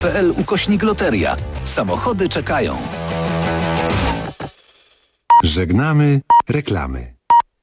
PL/loteria. Samochody czekają. Żegnamy reklamy.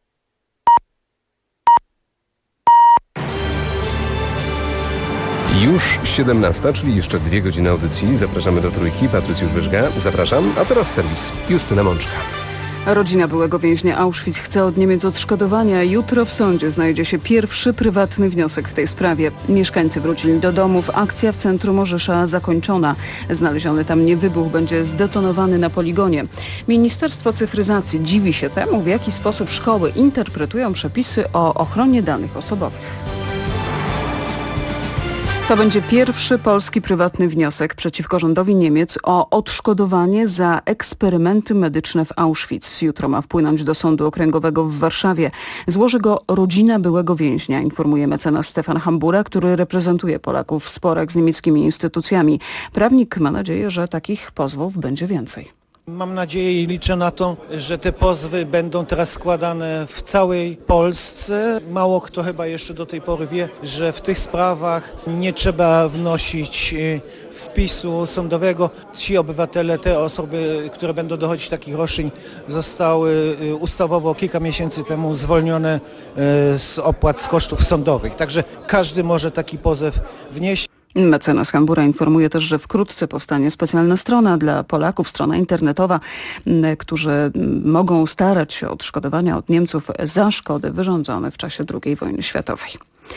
Już 17, czyli jeszcze 2 godziny audycji. Zapraszamy do Trójki. Patrycjusz Wyżga. Zapraszam. A teraz serwis. Justyna Mączka. Rodzina byłego więźnia Auschwitz chce od Niemiec odszkodowania. Jutro w sądzie znajdzie się pierwszy prywatny wniosek w tej sprawie. Mieszkańcy wrócili do domów. Akcja w centrum Orzysza zakończona. Znaleziony tam niewybuch będzie zdetonowany na poligonie. Ministerstwo Cyfryzacji dziwi się temu, w jaki sposób szkoły interpretują przepisy o ochronie danych osobowych. To będzie pierwszy polski prywatny wniosek przeciwko rządowi Niemiec o odszkodowanie za eksperymenty medyczne w Auschwitz. Jutro ma wpłynąć do Sądu Okręgowego w Warszawie. Złoży go rodzina byłego więźnia, informuje mecenas Stefan Hambura, który reprezentuje Polaków w sporach z niemieckimi instytucjami. Prawnik ma nadzieję, że takich pozwów będzie więcej. Mam nadzieję i liczę na to, że te pozwy będą teraz składane w całej Polsce. Mało kto chyba jeszcze do tej pory wie, że w tych sprawach nie trzeba wnosić wpisu sądowego. Ci obywatele, te osoby, które będą dochodzić takich roszczeń, zostały ustawowo kilka miesięcy temu zwolnione z opłat, z kosztów sądowych. Także każdy może taki pozew wnieść. Mecenas Hambura informuje też, że wkrótce powstanie specjalna strona dla Polaków, strona internetowa, którzy mogą starać się o odszkodowania od Niemców za szkody wyrządzone w czasie II wojny światowej.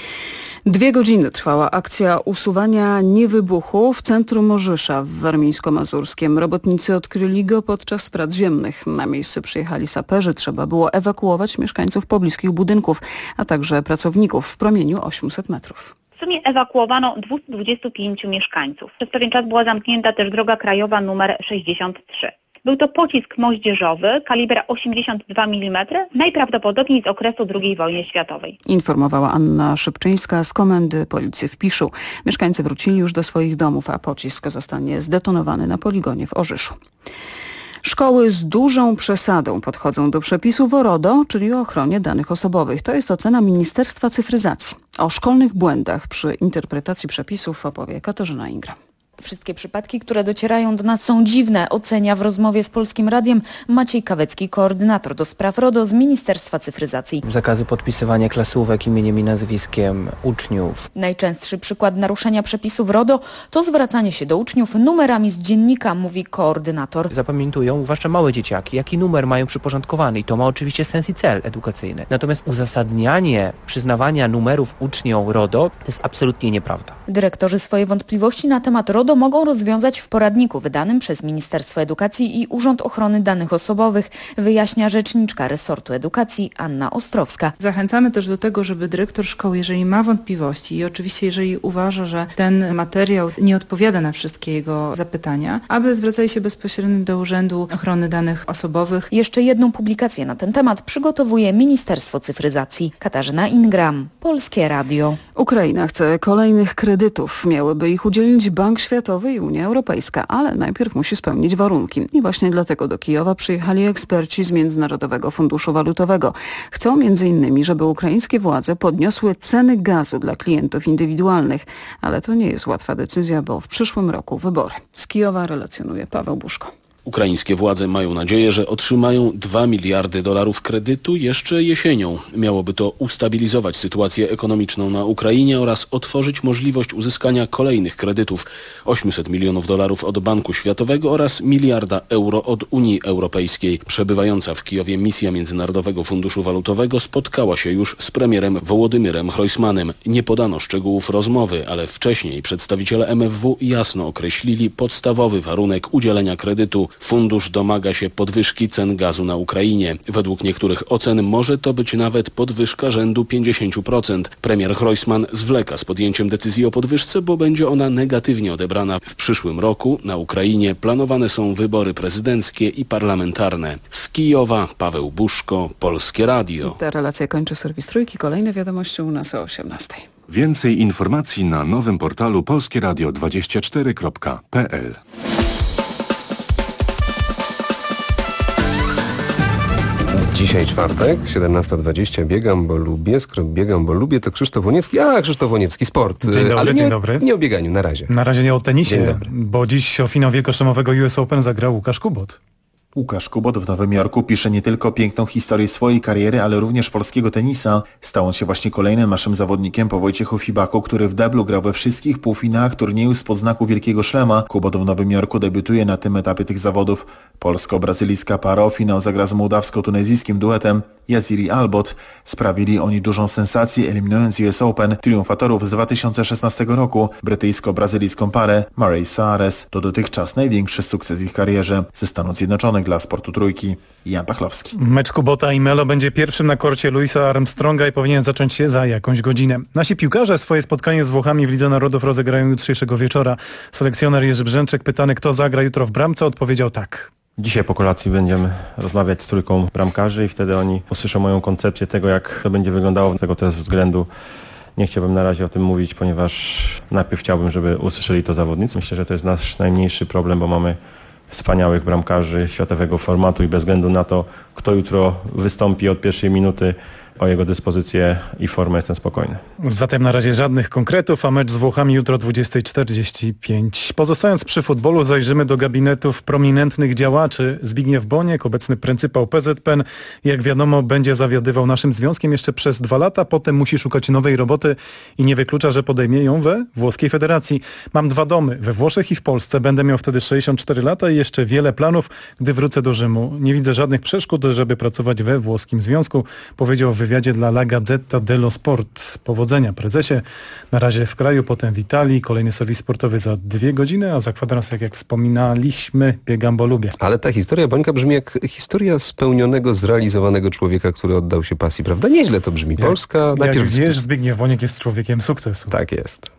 2 godziny trwała akcja usuwania niewybuchu w centrum Orzysza w Warmińsko-Mazurskiem. Robotnicy odkryli go podczas prac ziemnych. Na miejsce przyjechali saperzy. Trzeba było ewakuować mieszkańców pobliskich budynków, a także pracowników w promieniu 800 metrów. W sumie ewakuowano 225 mieszkańców. Przez pewien czas była zamknięta też droga krajowa nr 63. Był to pocisk moździerzowy kalibra 82 mm, najprawdopodobniej z okresu II wojny światowej. Informowała Anna Szybczyńska z Komendy Policji w Piszu. Mieszkańcy wrócili już do swoich domów, a pocisk zostanie zdetonowany na poligonie w Orzyszu. Szkoły z dużą przesadą podchodzą do przepisów o RODO, czyli o ochronie danych osobowych. To jest ocena Ministerstwa Cyfryzacji. O szkolnych błędach przy interpretacji przepisów opowie Katarzyna Ingram. Wszystkie przypadki, które docierają do nas, są dziwne, ocenia w rozmowie z Polskim Radiem Maciej Kawecki, koordynator do spraw RODO z Ministerstwa Cyfryzacji. Zakazy podpisywania klasówek imieniem i nazwiskiem uczniów. Najczęstszy przykład naruszenia przepisów RODO to zwracanie się do uczniów numerami z dziennika, mówi koordynator. Zapamiętują, zwłaszcza małe dzieciaki, jaki numer mają przyporządkowany i to ma oczywiście sens i cel edukacyjny. Natomiast uzasadnianie przyznawania numerów uczniom RODO to jest absolutnie nieprawda. Dyrektorzy swoje wątpliwości na temat RODO mogą rozwiązać w poradniku wydanym przez Ministerstwo Edukacji i Urząd Ochrony Danych Osobowych, wyjaśnia rzeczniczka resortu edukacji Anna Ostrowska. Zachęcamy też do tego, żeby dyrektor szkoły, jeżeli ma wątpliwości i oczywiście jeżeli uważa, że ten materiał nie odpowiada na wszystkie jego zapytania, aby zwracali się bezpośrednio do Urzędu Ochrony Danych Osobowych. Jeszcze jedną publikację na ten temat przygotowuje Ministerstwo Cyfryzacji. Katarzyna Ingram, Polskie Radio. Ukraina chce kolejnych kredytów. Miałyby ich udzielić Bank Światowy i Unia Europejska, ale najpierw musi spełnić warunki. I właśnie dlatego do Kijowa przyjechali eksperci z Międzynarodowego Funduszu Walutowego. Chcą m.in., żeby ukraińskie władze podniosły ceny gazu dla klientów indywidualnych. Ale to nie jest łatwa decyzja, bo w przyszłym roku wybory. Z Kijowa relacjonuje Paweł Buszko. Ukraińskie władze mają nadzieję, że otrzymają $2 miliardy kredytu jeszcze jesienią. Miałoby to ustabilizować sytuację ekonomiczną na Ukrainie oraz otworzyć możliwość uzyskania kolejnych kredytów. $800 milionów od Banku Światowego oraz €1 miliarda od Unii Europejskiej. Przebywająca w Kijowie misja Międzynarodowego Funduszu Walutowego spotkała się już z premierem Wołodymyrem Hrojsmanem. Nie podano szczegółów rozmowy, ale wcześniej przedstawiciele MFW jasno określili podstawowy warunek udzielenia kredytu. Fundusz domaga się podwyżki cen gazu na Ukrainie. Według niektórych ocen może to być nawet podwyżka rzędu 50%. Premier Hrojsman zwleka z podjęciem decyzji o podwyżce, bo będzie ona negatywnie odebrana. W przyszłym roku na Ukrainie planowane są wybory prezydenckie i parlamentarne. Z Kijowa Paweł Buszko, Polskie Radio. Ta relacja kończy serwis Trójki. Kolejne wiadomości u nas o 18:00. Więcej informacji na nowym portalu polskieradio24.pl. Dzisiaj czwartek, 17:20. Biegam, bo lubię. Skoro biegam, bo lubię, to Krzysztof Łoniewski. Krzysztof Łoniewski, sport. Dzień dobry, ale dzień dobry. Nie o bieganiu, na razie. Na razie nie o tenisie, bo dziś o finał wielkoszlemowego US Open zagrał Łukasz Kubot. Łukasz Kubot w Nowym Jorku pisze nie tylko piękną historię swojej kariery, ale również polskiego tenisa. Stał on się właśnie kolejnym naszym zawodnikiem po Wojciechu Fibaku, który w deblu grał we wszystkich półfinałach turnieju spod znaku Wielkiego Szlema. Kubot w Nowym Jorku debiutuje na tym etapie tych zawodów. Polsko-brazylijska para o finał zagra z mołdawsko-tunezyjskim duetem Yaziri Albot. Sprawili oni dużą sensację, eliminując US Open triumfatorów z 2016 roku, brytyjsko-brazylijską parę Murray Soares. To dotychczas największy sukces w ich karierze. Ze Stanów Zjednoczonych dla Sportu Trójki Jan Pachlowski. Mecz Kubota i Melo będzie pierwszym na korcie Louisa Armstronga i powinien zacząć się za jakąś godzinę. Nasi piłkarze swoje spotkanie z Włochami w Lidze Narodów rozegrają jutrzejszego wieczora. Selekcjoner Jerzy Brzęczek, pytany kto zagra jutro w bramce, odpowiedział tak. Dzisiaj po kolacji będziemy rozmawiać z trójką bramkarzy i wtedy oni usłyszą moją koncepcję tego, jak to będzie wyglądało. Z tego też względu nie chciałbym na razie o tym mówić, ponieważ najpierw chciałbym, żeby usłyszeli to zawodnicy. Myślę, że to jest nasz najmniejszy problem, bo mamy wspaniałych bramkarzy światowego formatu i bez względu na to, kto jutro wystąpi od pierwszej minuty, o jego dyspozycję i formę jestem spokojny. Zatem na razie żadnych konkretów, a mecz z Włochami jutro 20:45. Pozostając przy futbolu, zajrzymy do gabinetów prominentnych działaczy. Zbigniew Boniek, obecny pryncypał PZPN, jak wiadomo, będzie zawiadywał naszym związkiem jeszcze przez 2 lata, potem musi szukać nowej roboty i nie wyklucza, że podejmie ją we włoskiej federacji. Mam 2 domy, we Włoszech i w Polsce. Będę miał wtedy 64 lata i jeszcze wiele planów, gdy wrócę do Rzymu. Nie widzę żadnych przeszkód, żeby pracować we włoskim związku, powiedział w wywiadzie dla La Gazzetta dello Sport. Powodzenia prezesie. Na razie w kraju, potem w Italii. Kolejny serwis sportowy za 2 godziny, a za kwadrans, jak wspominaliśmy, biegam, bo lubię. Ale ta historia Bońka brzmi jak historia spełnionego, zrealizowanego człowieka, który oddał się pasji, prawda? Nieźle to brzmi. Polska... Jak wiesz, Zbigniew Boniek jest człowiekiem sukcesu. Tak jest.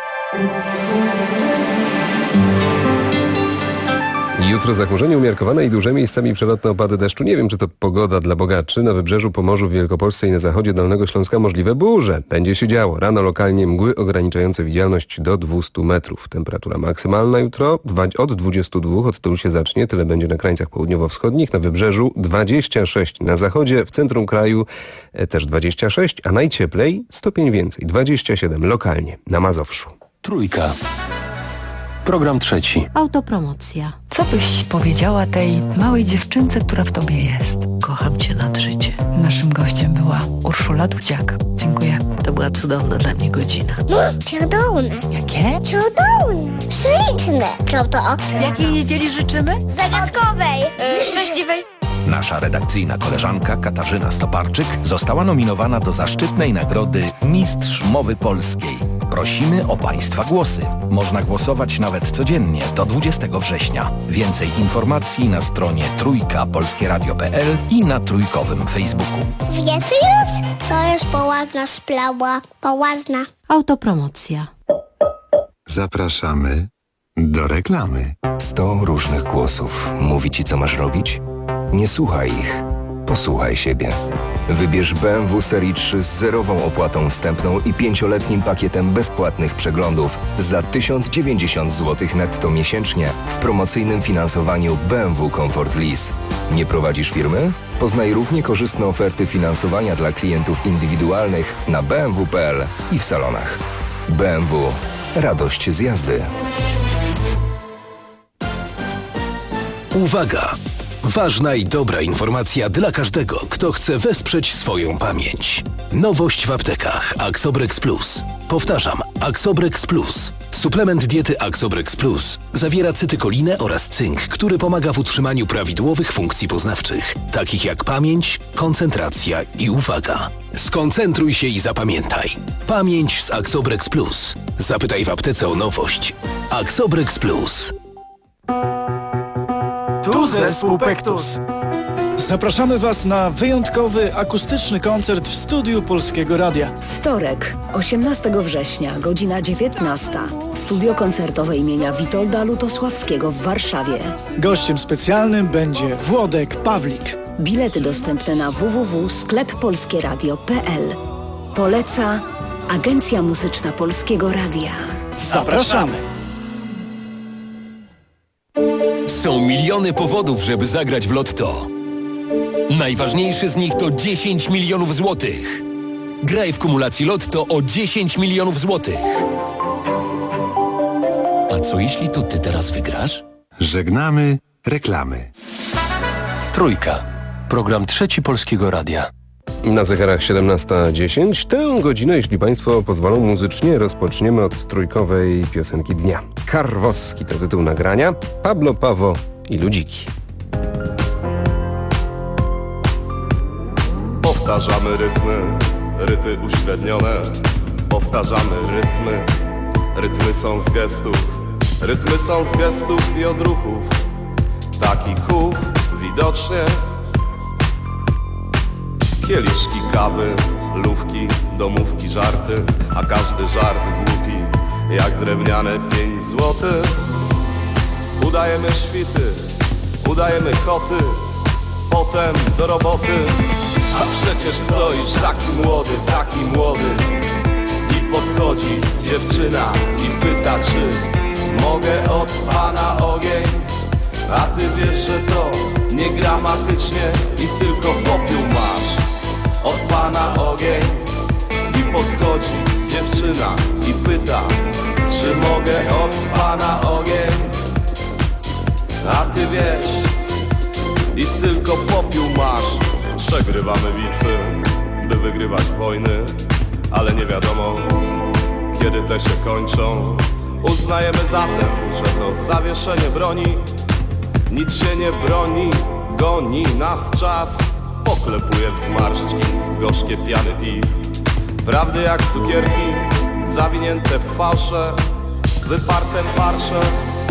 Jutro zachmurzenie umiarkowane i duże, miejscami przelotne opady deszczu. Nie wiem, czy to pogoda dla bogaczy. Na wybrzeżu Pomorzu, w Wielkopolsce i na zachodzie Dolnego Śląska możliwe burze. Będzie się działo. Rano lokalnie mgły ograniczające widzialność do 200 metrów. Temperatura maksymalna jutro od 22, od tyłu się zacznie. Tyle będzie na krańcach południowo-wschodnich. Na wybrzeżu 26. Na zachodzie, w centrum kraju też 26, a najcieplej stopień więcej. 27 lokalnie na Mazowszu. Trójka. Program trzeci. Autopromocja. Co byś powiedziała tej małej dziewczynce, która w tobie jest? Kocham cię nad życie. Naszym gościem była Urszula Dudziak. Dziękuję. To była cudowna dla mnie godzina. Cudowne. Jakie? Cudowne. Śliczne. Prawda? Jakiej niedzieli życzymy? Zagadkowej. Szczęśliwej. Nasza redakcyjna koleżanka Katarzyna Stoparczyk została nominowana do zaszczytnej nagrody Mistrz Mowy Polskiej. Prosimy o Państwa głosy. Można głosować nawet codziennie do 20 września. Więcej informacji na stronie trójkapolskieradio.pl i na trójkowym Facebooku. Wiesz już? To już połazna szplała. Połazna. Autopromocja. Zapraszamy do reklamy. 100 różnych głosów. Mówi ci, co masz robić? Nie słuchaj ich. Posłuchaj siebie. Wybierz BMW serii 3 z zerową opłatą wstępną i 5-letnim pakietem bezpłatnych przeglądów za 1090 zł netto miesięcznie w promocyjnym finansowaniu BMW Comfort Lease. Nie prowadzisz firmy? Poznaj równie korzystne oferty finansowania dla klientów indywidualnych na bmw.pl i w salonach. BMW. Radość z jazdy. Uwaga! Ważna i dobra informacja dla każdego, kto chce wesprzeć swoją pamięć. Nowość w aptekach Axobrex Plus. Powtarzam, Axobrex Plus. Suplement diety Axobrex Plus zawiera cytykolinę oraz cynk, który pomaga w utrzymaniu prawidłowych funkcji poznawczych, takich jak pamięć, koncentracja i uwaga. Skoncentruj się i zapamiętaj. Pamięć z Axobrex Plus. Zapytaj w aptece o nowość. Axobrex Plus. Tu zespół Pektus. Zapraszamy Was na wyjątkowy akustyczny koncert w studiu Polskiego Radia. Wtorek, 18 września, godzina 19. Studio koncertowe imienia Witolda Lutosławskiego w Warszawie. Gościem specjalnym będzie Włodek Pawlik. Bilety dostępne na www.skleppolskieradio.pl. Poleca Agencja Muzyczna Polskiego Radia. Zapraszamy! Są miliony powodów, żeby zagrać w Lotto. Najważniejszy z nich to 10 milionów złotych. Graj w kumulacji Lotto o 10 milionów złotych. A co jeśli to ty teraz wygrasz? Żegnamy reklamy. Trójka. Program Trzeci Polskiego Radia. Na zegarach 17:10. Tę godzinę, jeśli Państwo pozwolą, muzycznie rozpoczniemy od trójkowej piosenki dnia. Karwoski to tytuł nagrania. Pablo Pawo i Ludziki. Powtarzamy rytmy, ryty uśrednione. Powtarzamy rytmy, rytmy są z gestów. Rytmy są z gestów i odruchów. Takich chów widocznie. Kieliszki kawy, lówki, domówki, żarty. A każdy żart głupi, jak drewniane 5 złotych. Udajemy świty, udajemy koty. Potem do roboty. A przecież stoisz taki młody. I podchodzi dziewczyna i pyta, czy mogę od pana ogień. A ty wiesz, że to nie gramatycznie i tylko popiół masz. Od pana ogień. I podchodzi dziewczyna i pyta, czy mogę od pana ogień. A ty wiesz, i tylko popiół masz. Przegrywamy bitwy, by wygrywać wojny, ale nie wiadomo, kiedy te się kończą. Uznajemy zatem, że to zawieszenie broni. Nic się nie broni, goni nas czas. Poklepuje w zmarszczki gorzkie piany piw. Prawdy jak cukierki, zawinięte w fałsze, wyparte farsze.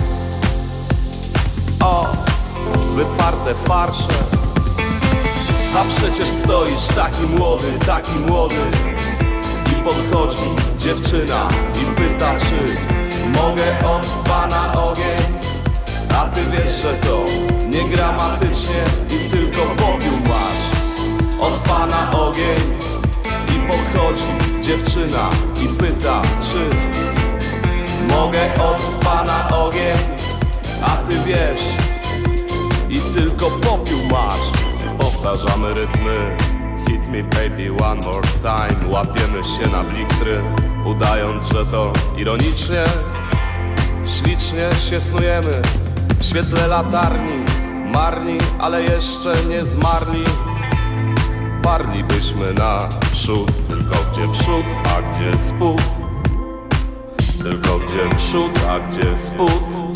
O, wyparte farsze. A przecież stoisz taki młody. I podchodzi dziewczyna i pyta, czy mogę od pana ogień. A ty wiesz, że to nie gramatycznie i tylko popiół masz. Od pana ogień. I podchodzi dziewczyna i pyta, czy mogę od pana ogień. A ty wiesz, i tylko popiół masz. Powtarzamy rytmy, hit me baby one more time. Łapiemy się na blichtry, udając, że to ironicznie. Ślicznie się snujemy w świetle latarni. Marni, ale jeszcze nie zmarli. Parlibyśmy naprzód, tylko gdzie przód, a gdzie spód. Tylko gdzie przód, a gdzie spód.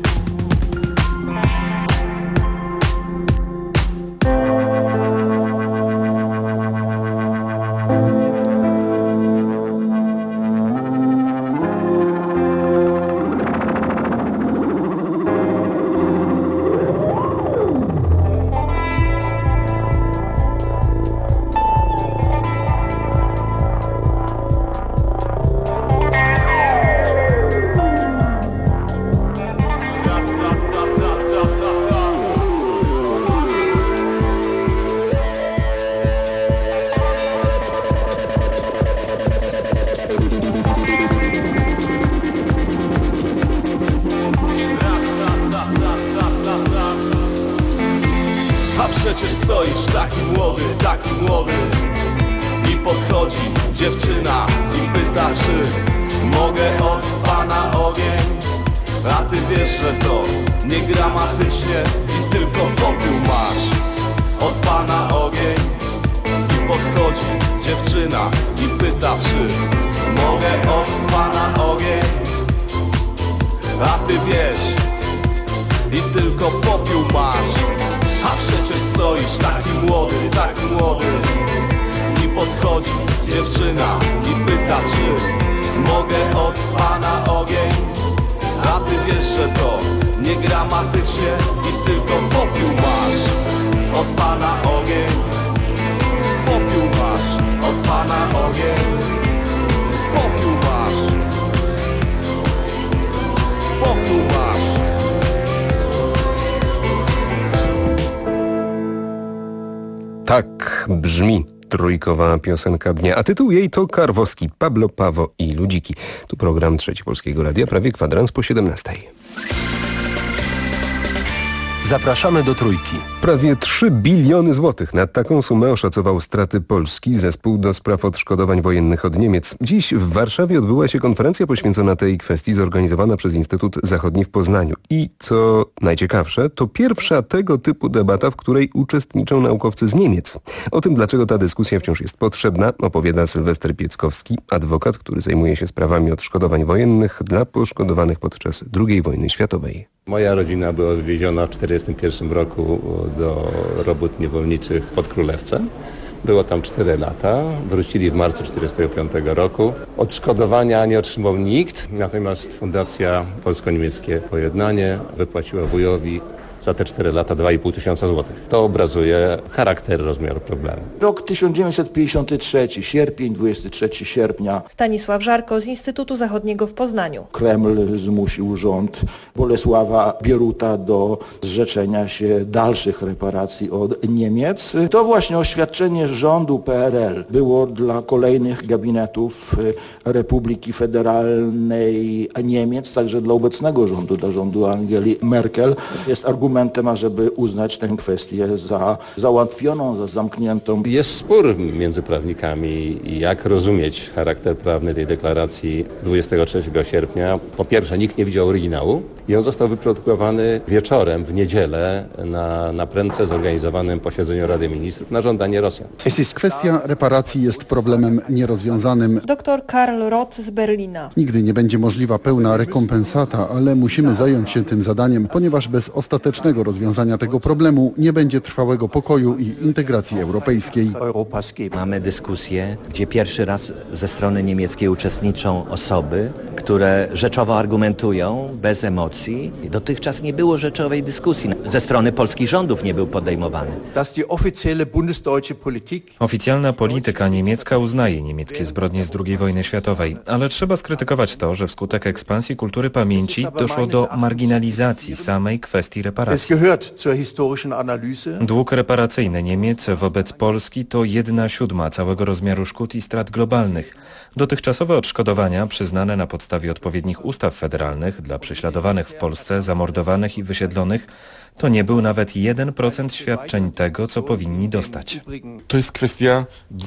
Taki młody. I podchodzi dziewczyna i pyta, czy mogę od pana ogień. A ty wiesz, że to nie gramatycznie i tylko popiół masz. Od pana ogień. I podchodzi dziewczyna i pyta, czy mogę od pana ogień. A ty wiesz, i tylko popiół masz. A przecież stoisz taki młody. I podchodzi dziewczyna i pyta, czy mogę od pana ogień. A ty wiesz, że to nie gramatycznie i tylko popiół masz. Od pana ogień. Popiół masz. Od pana ogień. Popiół masz. Popiół masz. Tak brzmi trójkowa piosenka dnia, a tytuł jej to Karwoski, Pablo Pawo i Ludziki. Tu program Trzeci Polskiego Radia, prawie kwadrans po 17. Zapraszamy do Trójki. Prawie 3 biliony złotych. Na taką sumę oszacował straty Polski Zespół do spraw odszkodowań wojennych od Niemiec. Dziś w Warszawie odbyła się konferencja poświęcona tej kwestii, zorganizowana przez Instytut Zachodni w Poznaniu. I co najciekawsze, to pierwsza tego typu debata, w której uczestniczą naukowcy z Niemiec. O tym, dlaczego ta dyskusja wciąż jest potrzebna, opowiada Sylwester Pieckowski, adwokat, który zajmuje się sprawami odszkodowań wojennych dla poszkodowanych podczas II wojny światowej. Moja rodzina była wywieziona w 1941 roku do robót niewolniczych pod Królewcem. Było tam 4 lata. Wrócili w marcu 1945 roku. Odszkodowania nie otrzymał nikt, natomiast Fundacja Polsko-Niemieckie Pojednanie wypłaciła wujowi za te 4 lata 2,5 tysiąca złotych. To obrazuje charakter, rozmiar problemu. Rok 1953, sierpień, 23 sierpnia. Stanisław Żarko z Instytutu Zachodniego w Poznaniu. Kreml zmusił rząd Bolesława Bieruta do zrzeczenia się dalszych reparacji od Niemiec. To właśnie oświadczenie rządu PRL było dla kolejnych gabinetów Republiki Federalnej Niemiec, także dla obecnego rządu, dla rządu Angeli Merkel, jest argumentem, ażeby uznać tę kwestię za załatwioną, za zamkniętą. Jest spór między prawnikami, jak rozumieć charakter prawny tej deklaracji 23 sierpnia. Po pierwsze, nikt nie widział oryginału i on został wyprodukowany wieczorem w niedzielę na prędce zorganizowanym posiedzeniu Rady Ministrów na żądanie Rosjan. Kwestia reparacji jest problemem nierozwiązanym. Dr Karl Roth z Berlina. Nigdy nie będzie możliwa pełna rekompensata, ale musimy zająć się tym zadaniem, ponieważ bez ostatecznego rozwiązania tego problemu nie będzie trwałego pokoju i integracji europejskiej. Mamy dyskusję, gdzie pierwszy raz ze strony niemieckiej uczestniczą osoby, które rzeczowo argumentują, bez emocji. Dotychczas nie było rzeczowej dyskusji. Ze strony polskich rządów nie był podejmowany. Oficjalna polityka niemiecka uznaje niemieckie zbrodnie z II wojny światowej, ale trzeba skrytykować to, że wskutek ekspansji kultury pamięci doszło do marginalizacji samej kwestii reparacji. Dług reparacyjny Niemiec wobec Polski to 1/7 całego rozmiaru szkód i strat globalnych. Dotychczasowe odszkodowania przyznane na podstawie odpowiednich ustaw federalnych dla prześladowanych w Polsce, zamordowanych i wysiedlonych to nie był nawet 1% świadczeń tego, co powinni dostać. To jest kwestia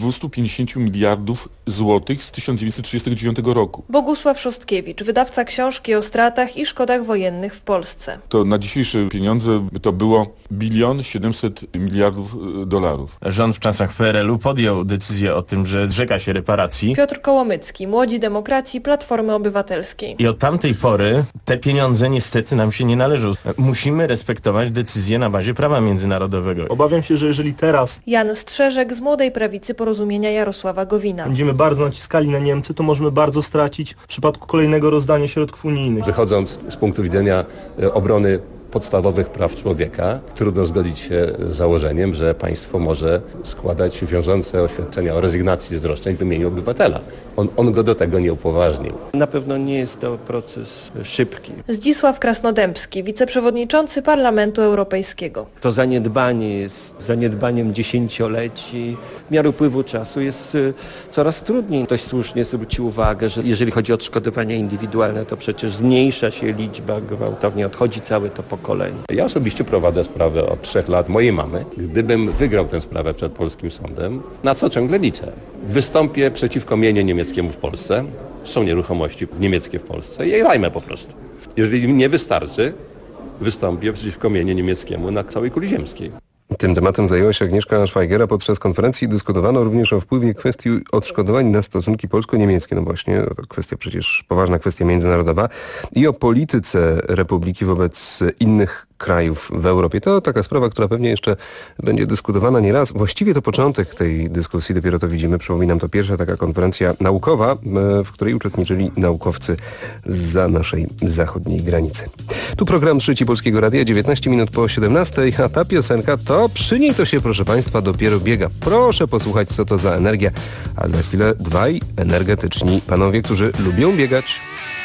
250 miliardów złotych z 1939 roku. Bogusław Szostkiewicz, wydawca książki o stratach i szkodach wojennych w Polsce. To na dzisiejsze pieniądze to było 1 700 miliardów dolarów. Rząd w czasach PRL-u podjął decyzję o tym, że zrzeka się reparacji. Piotr Kołomycki, Młodzi Demokraci, Platformy Obywatelskiej. I od tamtej pory te pieniądze niestety nam się nie należą. Musimy respektować decyzje na bazie prawa międzynarodowego. Obawiam się, że jeżeli teraz Jan Strzeżek z Młodej Prawicy Porozumienia Jarosława Gowina. będziemy bardzo naciskali na Niemcy, to możemy bardzo stracić w przypadku kolejnego rozdania środków unijnych. Wychodząc z punktu widzenia obrony podstawowych praw człowieka, trudno zgodzić się z założeniem, że państwo może składać wiążące oświadczenia o rezygnacji z roszczeń w imieniu obywatela. On go do tego nie upoważnił. Na pewno nie jest to proces szybki. Zdzisław Krasnodębski, wiceprzewodniczący Parlamentu Europejskiego. To zaniedbanie jest zaniedbaniem dziesięcioleci. W miarę upływu czasu jest coraz trudniej. Ktoś słusznie zwrócił uwagę, że jeżeli chodzi o odszkodowania indywidualne, to przecież zmniejsza się liczba gwałtownie, odchodzi całe to pokolenie. Ja osobiście prowadzę sprawę od 3 lat mojej mamy. Gdybym wygrał tę sprawę przed polskim sądem, na co ciągle liczę? Wystąpię przeciwko mieniu niemieckiemu w Polsce. Są nieruchomości niemieckie w Polsce i je zajmę po prostu. Jeżeli mi nie wystarczy, wystąpię przeciwko mieniu niemieckiemu na całej kuli ziemskiej. Tym tematem zajęła się Agnieszka Szwajgera. Podczas konferencji dyskutowano również o wpływie kwestii odszkodowań na stosunki polsko-niemieckie. No właśnie, to kwestia przecież poważna kwestia międzynarodowa i o polityce Republiki wobec innych krajów w Europie. To taka sprawa, która pewnie jeszcze będzie dyskutowana nie raz. Właściwie to początek tej dyskusji, dopiero to widzimy. Przypominam, to pierwsza taka konferencja naukowa, w której uczestniczyli naukowcy zza naszej zachodniej granicy. Tu program Trzeci Polskiego Radia, 19 minut po 17, a ta piosenka to przy niej to się, proszę Państwa, dopiero biega. Proszę posłuchać, co to za energia. A za chwilę dwaj energetyczni panowie, którzy lubią biegać.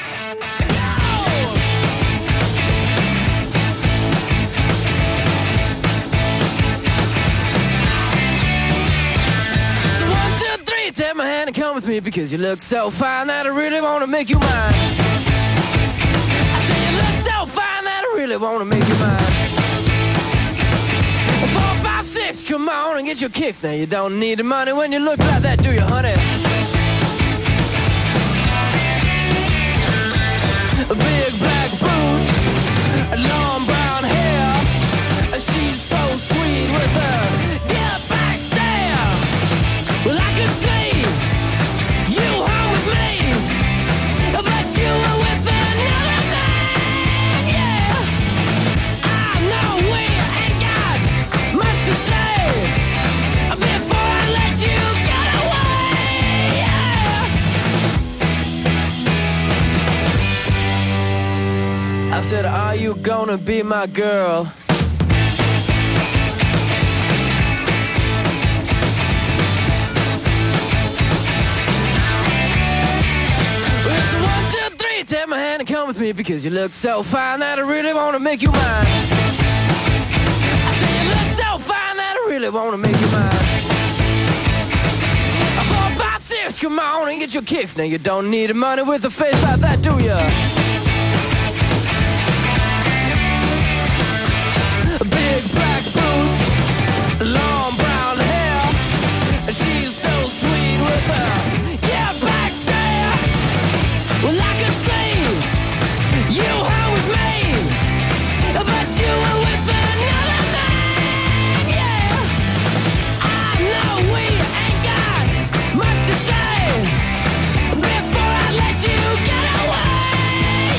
Take my hand and come with me because you look so fine that I really want to make you mine. I say you look so fine that I really want to make you mine. 6, come on and get your kicks. Now you don't need the money when you look like that, do you, honey? Big black boots, long brown hair. She's so sweet with her get back stare. Well, I could see you home with me, but you were with another man, yeah. I know we ain't got much to say before I let you get away, yeah. I said, are you gonna be my girl? Take my hand and come with me because you look so fine that I really want to make you mine. I say you look so fine that I really want to make you mine. 4, 5, 6, come on and get your kicks. Now you don't need the money with a face like that, do ya? Big black boots, long brown hair. She's so sweet with her yeah, back stare. Well, I could see you home with me, but you were with another man, yeah. I know we ain't got much to say before I let you get away,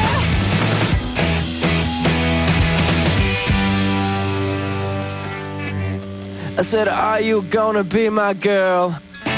yeah. I said, are you gonna be my girl?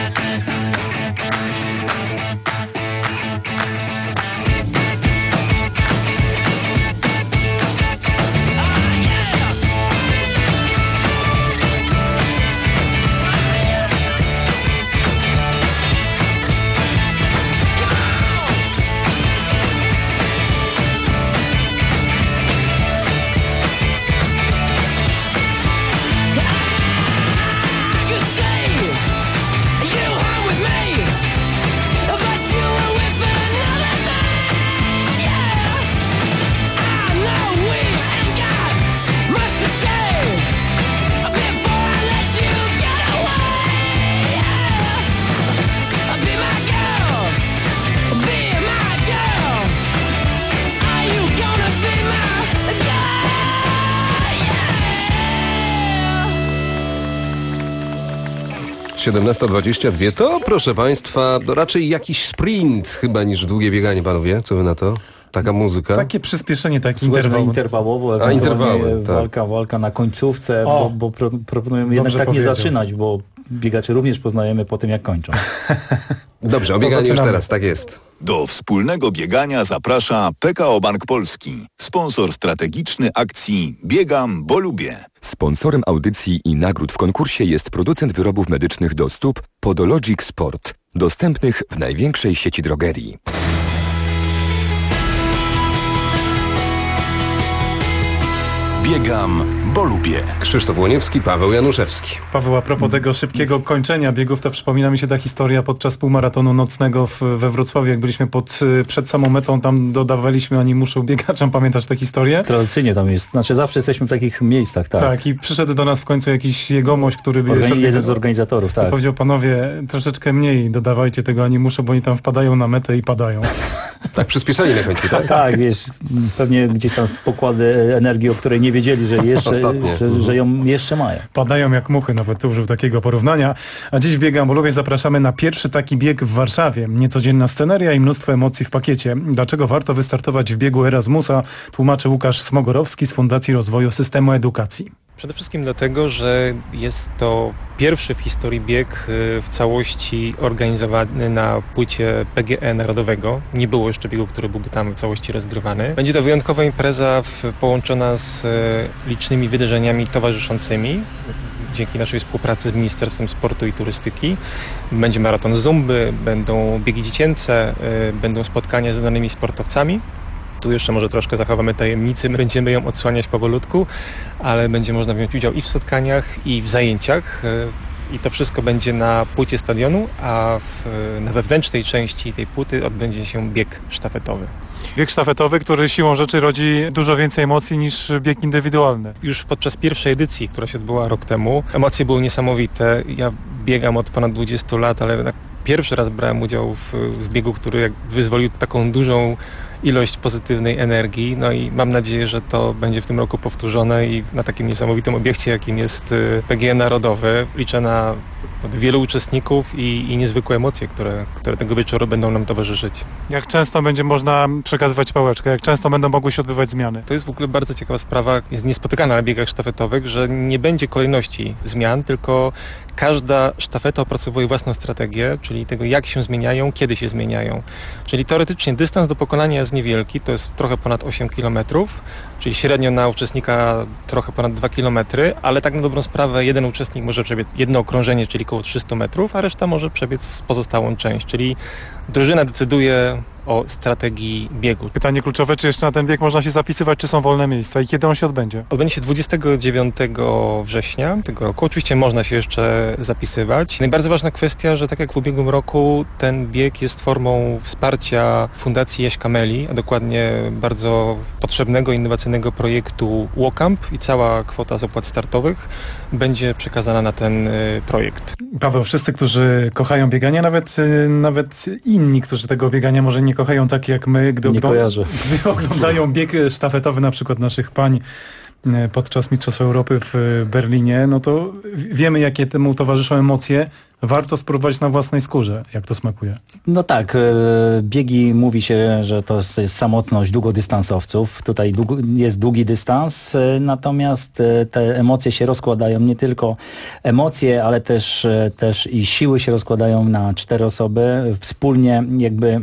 - 17:22 to, proszę Państwa, raczej jakiś sprint chyba niż długie bieganie, panowie. Co wy na to? Taka muzyka? Takie przyspieszenie, tak interwałowo, walka na końcówce, bo proponujemy jednak tak nie zaczynać, bo biegaczy również poznajemy po tym, jak kończą. Dobrze, o bieganiu już teraz, tak jest. Do wspólnego biegania zaprasza PKO Bank Polski, sponsor strategiczny akcji Biegam, bo lubię. Sponsorem audycji i nagród w konkursie jest producent wyrobów medycznych do stóp Podologic Sport, dostępnych w największej sieci drogerii. Biegam, bo lubię. Krzysztof Łoniewski, Paweł Januszewski. Paweł, a propos tego szybkiego kończenia biegów, to przypomina mi się ta historia podczas półmaratonu nocnego we Wrocławiu, jak byliśmy przed samą metą, tam dodawaliśmy animuszu biegaczom. Pamiętasz tę historię? Tradycyjnie tam jest. Znaczy zawsze jesteśmy w takich miejscach, tak. Tak, i przyszedł do nas w końcu jakiś jegomość, który jeden z organizatorów, tak. I powiedział, panowie, troszeczkę mniej dodawajcie tego animuszu, bo oni tam wpadają na metę i padają. Tak, przyspieszali na końcu, tak? Tak, wiesz, pewnie gdzieś tam pokłady energii, o której nie wiedzieli, że że ją jeszcze mają. Padają jak muchy, nawet użył takiego porównania. A dziś w Biegam, bo lubię, zapraszamy na pierwszy taki bieg w Warszawie. Niecodzienna sceneria i mnóstwo emocji w pakiecie. Dlaczego warto wystartować w biegu Erasmusa, tłumaczy Łukasz Smogorowski z Fundacji Rozwoju Systemu Edukacji. Przede wszystkim dlatego, że jest to pierwszy w historii bieg w całości organizowany na płycie PGE Narodowego. Nie było jeszcze biegu, który byłby tam w całości rozgrywany. Będzie to wyjątkowa impreza połączona z licznymi wydarzeniami towarzyszącymi. Dzięki naszej współpracy z Ministerstwem Sportu i Turystyki. Będzie maraton zumby, będą biegi dziecięce, będą spotkania z danymi sportowcami. Tu jeszcze może troszkę zachowamy tajemnicy, będziemy ją odsłaniać powolutku, ale będzie można wziąć udział i w spotkaniach, i w zajęciach. I to wszystko będzie na płycie stadionu, a na wewnętrznej części tej płyty odbędzie się bieg sztafetowy. Bieg sztafetowy, który siłą rzeczy rodzi dużo więcej emocji niż bieg indywidualny. Już podczas pierwszej edycji, która się odbyła rok temu, emocje były niesamowite. Ja biegam od ponad 20 lat, ale pierwszy raz brałem udział w biegu, który wyzwolił taką dużą ilość pozytywnej energii, no i mam nadzieję, że to będzie w tym roku powtórzone i na takim niesamowitym obiekcie, jakim jest PGE Narodowy. Liczę na wielu uczestników i niezwykłe emocje, które tego wieczoru będą nam towarzyszyć. Jak często będzie można przekazywać pałeczkę? Jak często będą mogły się odbywać zmiany? To jest w ogóle bardzo ciekawa sprawa, jest niespotykana na biegach sztafetowych, że nie będzie kolejności zmian, tylko każda sztafeta opracowuje własną strategię, czyli tego, jak się zmieniają, kiedy się zmieniają. Czyli teoretycznie dystans do pokonania jest niewielki, to jest trochę ponad 8 km, czyli średnio na uczestnika trochę ponad 2 km, ale tak na dobrą sprawę jeden uczestnik może przebiec jedno okrążenie, czyli około 300 metrów, a reszta może przebiec pozostałą część, czyli drużyna decyduje o strategii biegu. Pytanie kluczowe, czy jeszcze na ten bieg można się zapisywać, czy są wolne miejsca i kiedy on się odbędzie? Odbędzie się 29 września tego roku. Oczywiście można się jeszcze zapisywać. Najbardziej ważna kwestia, że tak jak w ubiegłym roku, ten bieg jest formą wsparcia Fundacji Jaś Kameli, a dokładnie bardzo potrzebnego, innowacyjnego projektu Walkamp i cała kwota z opłat startowych będzie przekazana na ten projekt. Paweł, wszyscy, którzy kochają bieganie, nawet inni, którzy tego biegania może nie kochają tak jak my, gdy oglądają bieg sztafetowy na przykład naszych pań podczas Mistrzostw Europy w Berlinie, no to wiemy, jakie temu towarzyszą emocje. Warto spróbować na własnej skórze, jak to smakuje. No tak, biegi mówi się, że to jest samotność długodystansowców. Tutaj jest długi dystans, natomiast te emocje się rozkładają, nie tylko emocje, ale też i siły się rozkładają na 4 osoby. Wspólnie jakby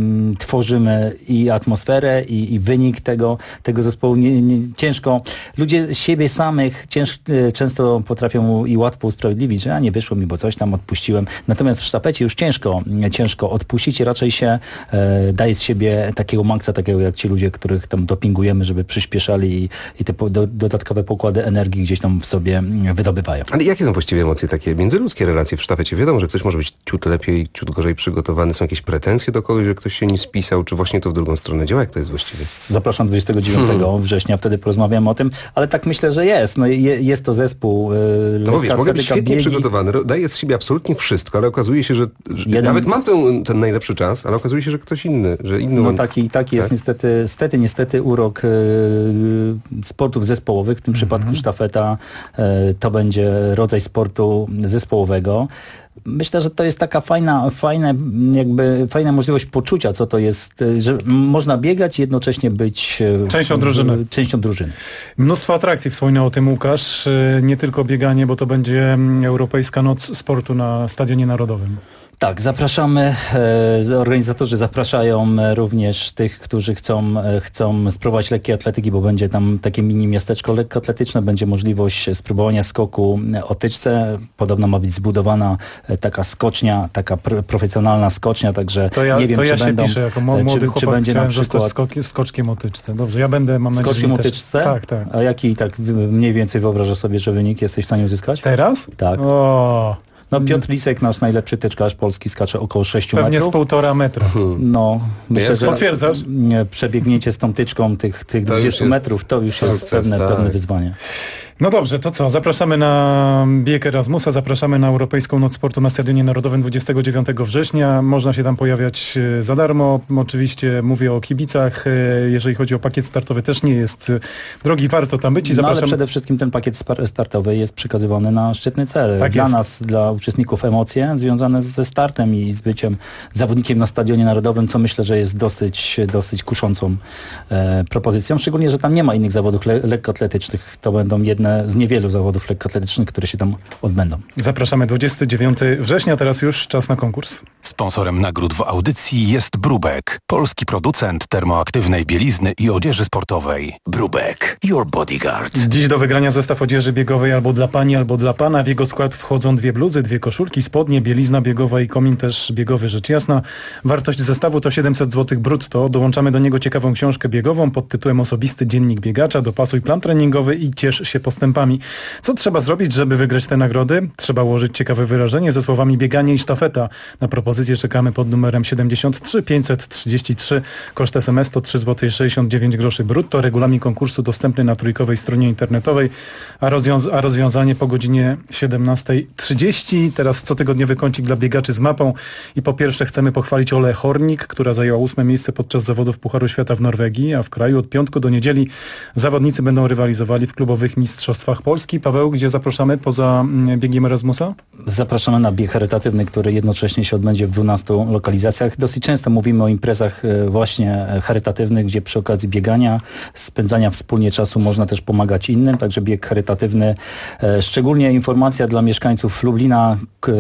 tworzymy i atmosferę, i wynik tego zespołu. Ciężko, ludzie siebie samych często potrafią i łatwo usprawiedliwić, że nie wyszło mi, bo coś tam odpuściłem. Natomiast w sztafecie już ciężko odpuścić i raczej się daje z siebie takiego maksa, takiego jak ci ludzie, których tam dopingujemy, żeby przyspieszali i te dodatkowe pokłady energii gdzieś tam w sobie wydobywają. Ale jakie są właściwie emocje takie międzyludzkie relacje w sztafecie? Wiadomo, że ktoś może być ciut lepiej, ciut gorzej przygotowany. Są jakieś pretensje do kogoś, że ktoś się nie spisał? Czy właśnie to w drugą stronę działa? Jak to jest właściwie? Zapraszam 29 września, wtedy porozmawiamy o tym, ale tak myślę, że jest. No, jest to zespół. No wiesz, mogę być świetnie przygotowany, daję z siebie absolutnie wszystko, ale okazuje się, że nawet mam ten najlepszy czas, ale okazuje się, że ktoś inny, że inny... No taki jest niestety urok sportów zespołowych, w tym przypadku sztafeta to będzie rodzaj sportu zespołowego. Myślę, że to jest taka fajna możliwość poczucia, co to jest, że można biegać i jednocześnie być częścią drużyny. Mnóstwo atrakcji, wspominał o tym Łukasz. Nie tylko bieganie, bo to będzie Europejska Noc Sportu na Stadionie Narodowym. Tak, zapraszamy, organizatorzy zapraszają również tych, którzy chcą spróbować lekkiej atletyki, bo będzie tam takie mini miasteczko lekkoatletyczne, będzie możliwość spróbowania skoku o tyczce. Podobno ma być zbudowana taka skocznia, taka profesjonalna skocznia, także nie wiem, czy będą... Piszę, jako młody chłopak, czy będzie na przykład skoczkiem o tyczce. Dobrze, ja będę, mam nadzieję, skoczkiem o tyczce? Tak. A jaki tak mniej więcej wyobrażasz sobie, że wynik jesteś w stanie uzyskać? Teraz? Tak. No Piotr Lisek, nasz najlepszy tyczkarz polski, skacze około 6 metrów. Pewnie z 1,5 metra. No, myślę, że potwierdzasz? Przebiegnięcie z tą tyczką tych 20 metrów to już jest pewne wyzwanie. No dobrze, to co? Zapraszamy na bieg Erasmusa, zapraszamy na Europejską Noc Sportu na Stadionie Narodowym 29 września. Można się tam pojawiać za darmo. Oczywiście mówię o kibicach. Jeżeli chodzi o pakiet startowy, też nie jest drogi, warto tam być. I zapraszam... ale przede wszystkim ten pakiet startowy jest przekazywany na szczytny cel. Tak dla jest. nas, dla uczestników, emocje związane ze startem i z byciem zawodnikiem na Stadionie Narodowym, co myślę, że jest dosyć kuszącą propozycją. Szczególnie, że tam nie ma innych zawodów lekkoatletycznych. To będą jedne z niewielu zawodów lekkoatletycznych, które się tam odbędą. Zapraszamy 29 września, teraz już czas na konkurs. Sponsorem nagród w audycji jest Brubek, polski producent termoaktywnej bielizny i odzieży sportowej. Brubek, your bodyguard. Dziś do wygrania zestaw odzieży biegowej albo dla pani, albo dla pana. W jego skład wchodzą 2 bluzy, 2 koszulki, spodnie, bielizna biegowa i komin też biegowy, rzecz jasna. Wartość zestawu to 700 zł brutto. Dołączamy do niego ciekawą książkę biegową pod tytułem Osobisty dziennik biegacza. Dopasuj plan treningowy i ciesz się postępami. Co trzeba zrobić, żeby wygrać te nagrody? Trzeba ułożyć ciekawe wyrażenie ze słowami bieganie i sztafeta. Na propozycję czekamy pod numerem 73 533. Koszt SMS to 3,69 zł brutto. Regulamin konkursu dostępny na trójkowej stronie internetowej, a rozwiązanie po godzinie 17:30. Teraz cotygodniowy kącik dla biegaczy z mapą i po pierwsze chcemy pochwalić Ole Hornik, która zajęła 8. miejsce podczas zawodów Pucharu Świata w Norwegii, a w kraju od piątku do niedzieli zawodnicy będą rywalizowali w klubowych mistrzostwach Polski. Paweł, gdzie zapraszamy poza biegiem Erasmusa? Zapraszamy na bieg charytatywny, który jednocześnie się odbędzie w 12 lokalizacjach. Dosyć często mówimy o imprezach właśnie charytatywnych, gdzie przy okazji biegania, spędzania wspólnie czasu można też pomagać innym, także bieg charytatywny. Szczególnie informacja dla mieszkańców Lublina,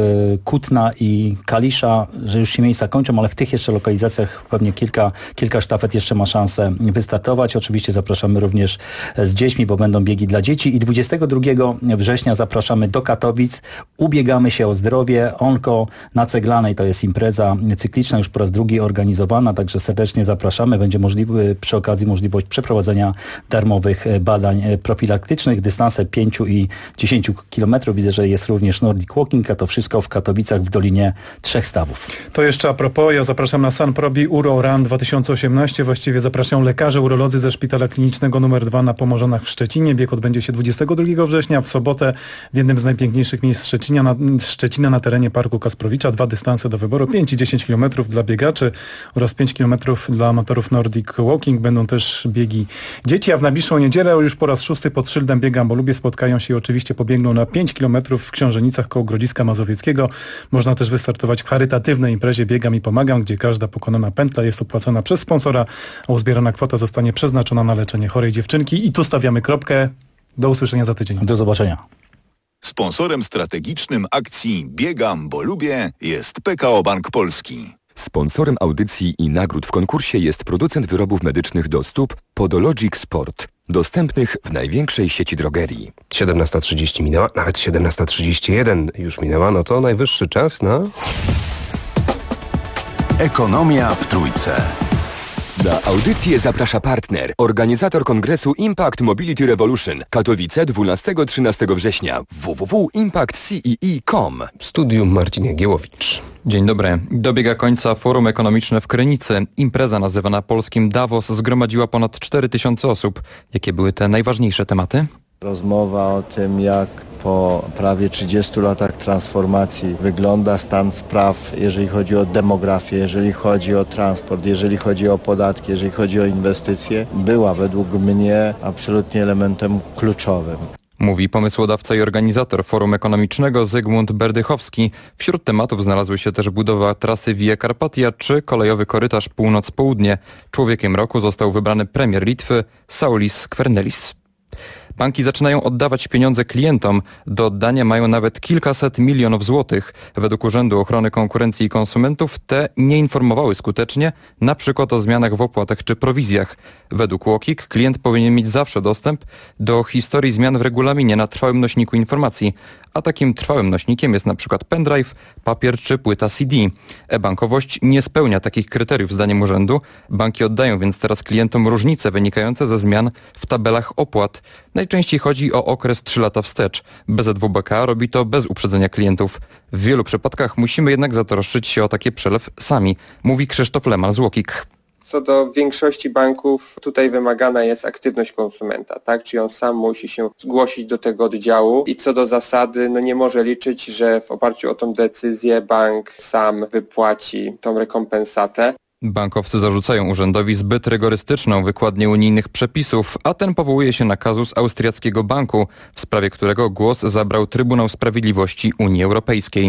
Kutna i Kalisza, że już się miejsca kończą, ale w tych jeszcze lokalizacjach pewnie kilka sztafet jeszcze ma szansę wystartować. Oczywiście zapraszamy również z dziećmi, bo będą biegi dla dzieci i 22 września zapraszamy do Katowic. Ubiegamy się o zdrowie. Onko na Ceglanej to jest impreza cykliczna, już po raz drugi organizowana, także serdecznie zapraszamy. Będzie przy okazji możliwość przeprowadzenia darmowych badań profilaktycznych, dystanse 5 i 10 km. Widzę, że jest również Nordic Walking, a to wszystko w Katowicach w Dolinie Trzech Stawów. To jeszcze a propos, ja zapraszam na San Probi Uro Run 2018. Właściwie zapraszają lekarze, urolodzy ze Szpitala Klinicznego nr 2 na Pomorzanach w Szczecinie. Bieg odbędzie się 22 września w sobotę w jednym z najpiękniejszych miejsc Szczecina na terenie Parku Kasprowicza. 2 dystanse do wyboru, 5 i 10 km dla biegaczy oraz 5 km dla amatorów Nordic Walking. Będą też biegi dzieci, a w najbliższą niedzielę już po raz 6 pod szyldem Biegam, bo lubię, spotkają się i oczywiście pobiegną na 5 km w Książenicach koło Grodziska Mazowieckiego. Można też wystartować w charytatywnej imprezie Biegam i Pomagam, gdzie każda pokonana pętla jest opłacana przez sponsora, a uzbierana kwota zostanie przeznaczona na leczenie chorej dziewczynki. I tu stawiamy kropkę. Do usłyszenia za tydzień. Do zobaczenia. Sponsorem strategicznym akcji Biegam, bo lubię jest PKO Bank Polski. Sponsorem audycji i nagród w konkursie jest producent wyrobów medycznych do stóp Podologic Sport, dostępnych w największej sieci drogerii. 17:30 minęła, nawet 17:31 już minęła, no to najwyższy czas na... Ekonomia w Trójce. Na audycję zaprasza partner, organizator kongresu Impact Mobility Revolution, Katowice 12-13 września, www.impactcee.com. W studium Marcin Jagiełowicz. Dzień dobry. Dobiega końca Forum Ekonomiczne w Krynicy. Impreza nazywana polskim Davos zgromadziła ponad 4000 osób. Jakie były te najważniejsze tematy? Rozmowa o tym, jak po prawie 30 latach transformacji wygląda stan spraw, jeżeli chodzi o demografię, jeżeli chodzi o transport, jeżeli chodzi o podatki, jeżeli chodzi o inwestycje, była według mnie absolutnie elementem kluczowym. Mówi pomysłodawca i organizator Forum Ekonomicznego Zygmunt Berdychowski. Wśród tematów znalazły się też budowa trasy Via Carpatia czy kolejowy korytarz północ-południe. Człowiekiem roku został wybrany premier Litwy Saulis Skvernelis. Banki zaczynają oddawać pieniądze klientom. Do oddania mają nawet kilkaset milionów złotych. Według Urzędu Ochrony Konkurencji i Konsumentów te nie informowały skutecznie, na przykład o zmianach w opłatach czy prowizjach. Według UOKiK klient powinien mieć zawsze dostęp do historii zmian w regulaminie na trwałym nośniku informacji, a takim trwałym nośnikiem jest na przykład pendrive, papier czy płyta CD. E-bankowość nie spełnia takich kryteriów zdaniem urzędu. Banki oddają więc teraz klientom różnice wynikające ze zmian w tabelach opłat. Najczęściej chodzi o okres 3 lata wstecz. BZWBK robi to bez uprzedzenia klientów. W wielu przypadkach musimy jednak zatroszczyć się o taki przelew sami, mówi Krzysztof Leman z UOKiK. Co do większości banków, tutaj wymagana jest aktywność konsumenta, tak? Czyli on sam musi się zgłosić do tego oddziału i co do zasady, nie może liczyć, że w oparciu o tą decyzję bank sam wypłaci tą rekompensatę. Bankowcy zarzucają urzędowi zbyt rygorystyczną wykładnię unijnych przepisów, a ten powołuje się na kazus austriackiego banku, w sprawie którego głos zabrał Trybunał Sprawiedliwości Unii Europejskiej.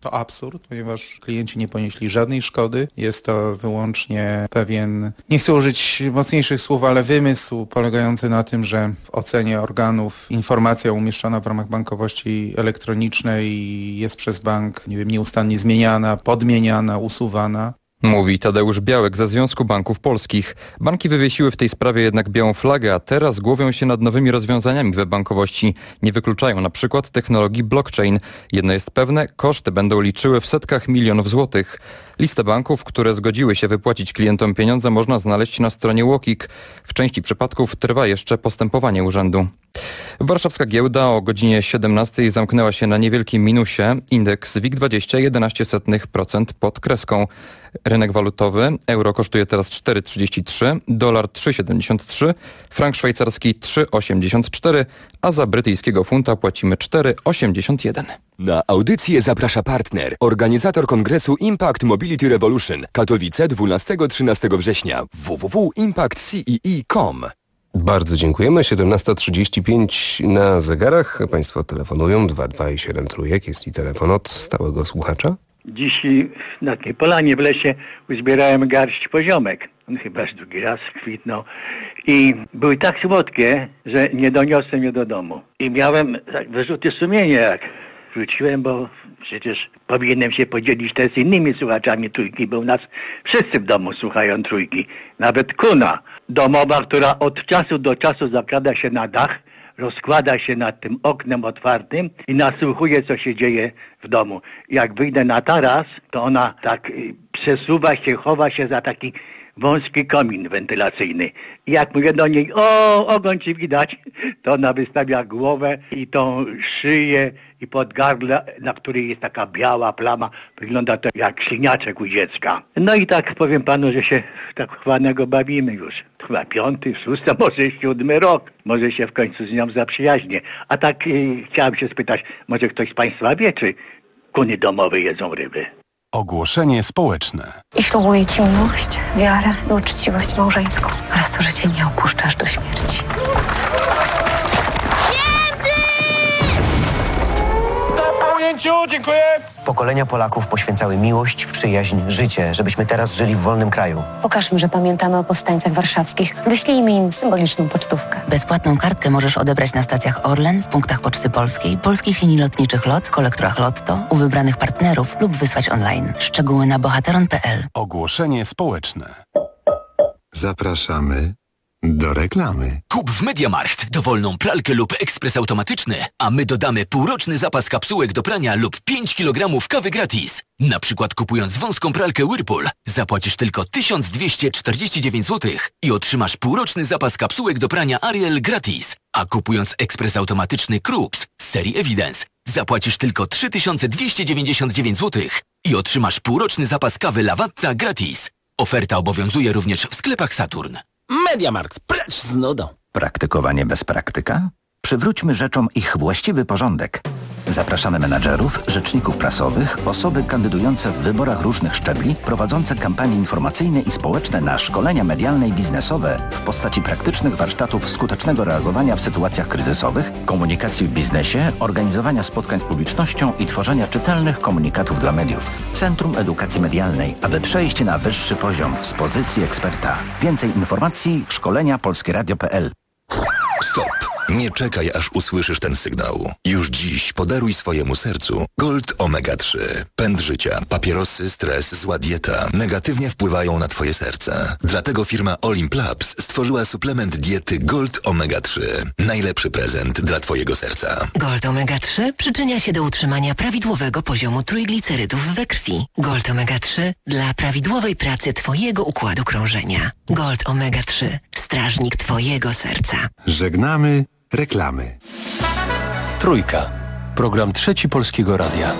To absurd, ponieważ klienci nie ponieśli żadnej szkody. Jest to wyłącznie pewien, nie chcę użyć mocniejszych słów, ale wymysł polegający na tym, że w ocenie organów informacja umieszczona w ramach bankowości elektronicznej jest przez bank, nieustannie zmieniana, podmieniana, usuwana. Mówi Tadeusz Białek ze Związku Banków Polskich. Banki wywiesiły w tej sprawie jednak białą flagę, a teraz głowią się nad nowymi rozwiązaniami w bankowości. Nie wykluczają na przykład technologii blockchain. Jedno jest pewne, koszty będą liczyły w setkach milionów złotych. Listę banków, które zgodziły się wypłacić klientom pieniądze, można znaleźć na stronie UOKiK. W części przypadków trwa jeszcze postępowanie urzędu. Warszawska giełda o godzinie 17 zamknęła się na niewielkim minusie. Indeks WIG20 0,11% pod kreską. Rynek walutowy. Euro kosztuje teraz 4,33, dolar 3,73, frank szwajcarski 3,84, a za brytyjskiego funta płacimy 4,81. Na audycję zaprasza partner, organizator kongresu Impact Mobility Revolution, Katowice 12-13 września, www.impactcee.com. Bardzo dziękujemy. 17:35 na zegarach. Państwo telefonują 2273. Jest i telefon od stałego słuchacza. Dziś na tej polanie w lesie uzbierałem garść poziomek. On chyba już drugi raz kwitnął. I były tak słodkie, że nie doniosłem je do domu. I miałem wyrzuty sumienia, jak wróciłem, bo przecież powinienem się podzielić też z innymi słuchaczami Trójki, bo u nas wszyscy w domu słuchają Trójki. Nawet kuna domowa, która od czasu do czasu zakrada się na dach, rozkłada się nad tym oknem otwartym i nasłuchuje, co się dzieje w domu. Jak wyjdę na taras, to ona tak przesuwa się, chowa się za taki wąski komin wentylacyjny. I jak mówię do niej, ogon ci widać, to ona wystawia głowę i tą szyję i podgardle, na której jest taka biała plama, wygląda to jak śliniaczek u dziecka. No i tak powiem panu, że się tak chwanego bawimy już. Chyba 5., 6., może 7. rok. Może się w końcu z nią zaprzyjaźnię. A tak chciałem się spytać, może ktoś z państwa wie, czy kuny domowe jedzą ryby? Ogłoszenie społeczne. I ślubuję ci miłość, wiarę i uczciwość małżeńską oraz to, że cię nie opuszczasz do śmierci. Dziękuję! Pokolenia Polaków poświęcały miłość, przyjaźń, życie, żebyśmy teraz żyli w wolnym kraju. Pokażmy, że pamiętamy o powstańcach warszawskich. Wyślijmy im symboliczną pocztówkę. Bezpłatną kartkę możesz odebrać na stacjach Orlen, w punktach Poczty Polskiej, polskich linii lotniczych LOT, kolektorach Lotto, u wybranych partnerów lub wysłać online. Szczegóły na bohateron.pl. Ogłoszenie społeczne. Zapraszamy do reklamy. Kup w MediaMarkt dowolną pralkę lub ekspres automatyczny, a my dodamy półroczny zapas kapsułek do prania lub 5 kg kawy gratis. Na przykład kupując wąską pralkę Whirlpool zapłacisz tylko 1249 zł i otrzymasz półroczny zapas kapsułek do prania Ariel gratis. A kupując ekspres automatyczny Krups z serii Evidence zapłacisz tylko 3299 zł i otrzymasz półroczny zapas kawy Lavazza gratis. Oferta obowiązuje również w sklepach Saturn. MediaMarkt, precz z nudą. Praktykowanie bez praktyka? Przywróćmy rzeczom ich właściwy porządek. Zapraszamy menadżerów, rzeczników prasowych, osoby kandydujące w wyborach różnych szczebli, prowadzące kampanie informacyjne i społeczne na szkolenia medialne i biznesowe w postaci praktycznych warsztatów skutecznego reagowania w sytuacjach kryzysowych, komunikacji w biznesie, organizowania spotkań z publicznością i tworzenia czytelnych komunikatów dla mediów. Centrum Edukacji Medialnej, aby przejść na wyższy poziom z pozycji eksperta. Więcej informacji szkolenia polskieradio.pl. Stop! Nie czekaj, aż usłyszysz ten sygnał. Już dziś podaruj swojemu sercu Gold Omega 3. Pęd życia, papierosy, stres, zła dieta negatywnie wpływają na twoje serce. Dlatego firma Olimplabs stworzyła suplement diety Gold Omega 3. Najlepszy prezent dla twojego serca. Gold Omega 3 przyczynia się do utrzymania prawidłowego poziomu trójglicerydów we krwi. Gold Omega 3 dla prawidłowej pracy twojego układu krążenia. Gold Omega 3. Strażnik twojego serca. Żegnamy reklamy. Trójka. Program Trzeci Polskiego Radia.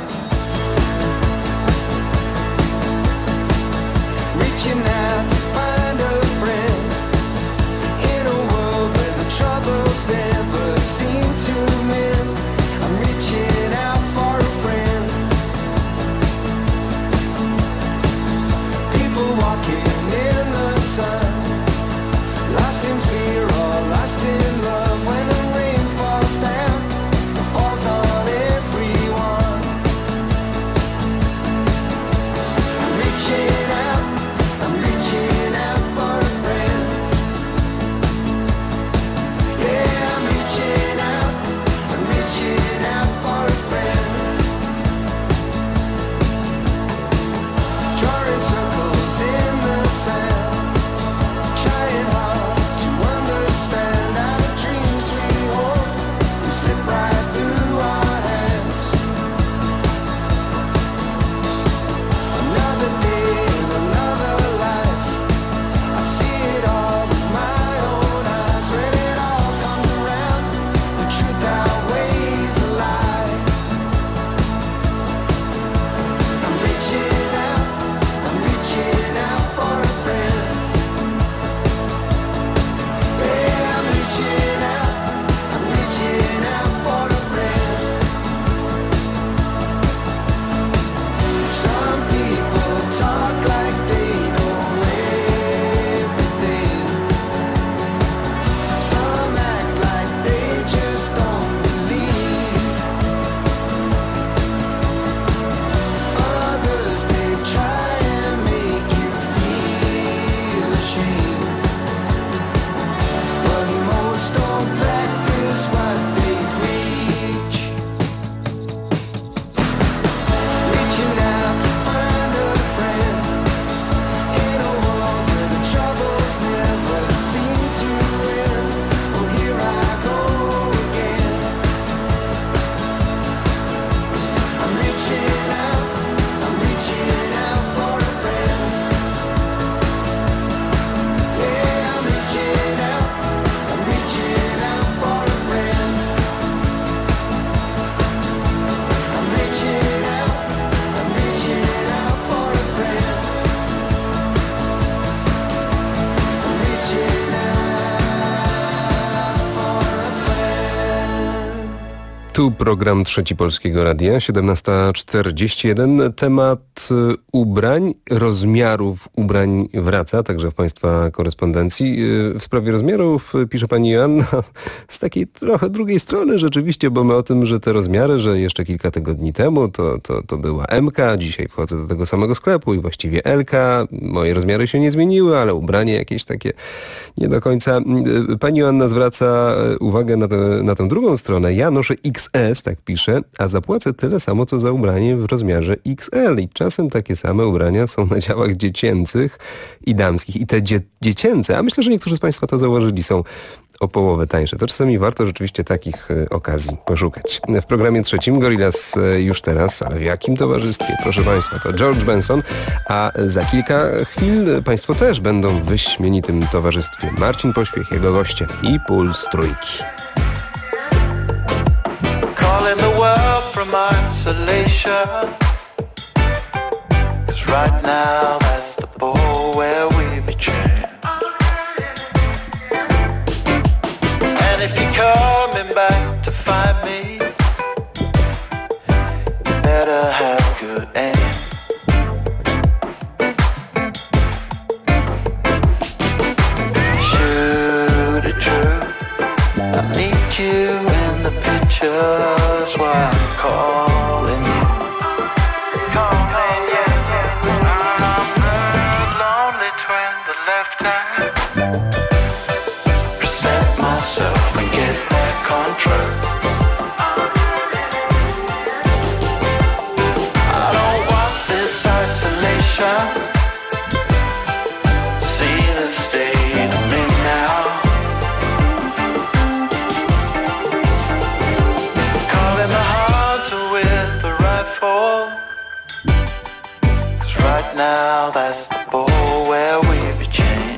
Tu program Trzeci Polskiego Radia, 17:41. Temat ubrań, rozmiarów ubrań wraca, także w Państwa korespondencji. W sprawie rozmiarów pisze pani Joanna z takiej trochę drugiej strony rzeczywiście, bo my o tym, że te rozmiary, że jeszcze kilka tygodni temu to była MK, dzisiaj wchodzę do tego samego sklepu i właściwie LK. Moje rozmiary się nie zmieniły, ale ubranie jakieś takie nie do końca. Pani Joanna zwraca uwagę na tę drugą stronę. Ja noszę XS, tak pisze, a zapłacę tyle samo, co za ubranie w rozmiarze XL. I czasem takie same ubrania są na działach dziecięcych i damskich. I te dziecięce, a myślę, że niektórzy z Państwa to zauważyli, są o połowę tańsze. To czasami warto rzeczywiście takich okazji poszukać. W programie trzecim Gorillaz już teraz, ale w jakim towarzystwie? Proszę Państwa, to George Benson, a za kilka chwil Państwo też będą w wyśmienitym towarzystwie. Marcin Pośpiech, jego goście i Puls Trójki. Calling the world from isolation, 'cause right now that's the ball where we betray. And if you're coming back to find me, you better have good aim. Shoot it true, I need you in the picture. That's why I'm calling you. Calling you. I'm the lonely twin that left time. Reset myself and get back on track. I don't want this isolation. See the state I'm in now. Calling my hunter with the rifle, 'cause right now that's the ball where we be chained.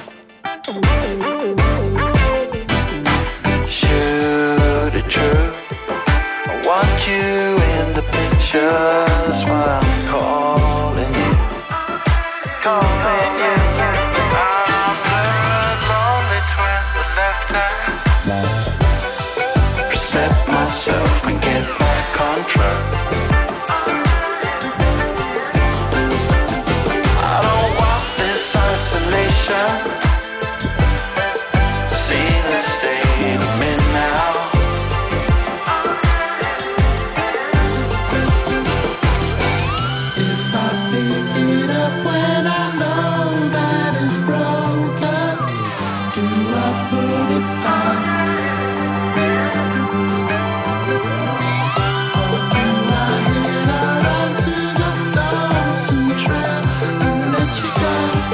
Shoot it true, I want you in the picture. That's why I'm calling you. Calling you. I'm the lonely twin that left time. Reset myself and get back on track. I don't want this isolation. See the state I'm in now. If I pick it up when I know that it's broken, do I put it on? Or do I head out onto the lonesome trail and let you go?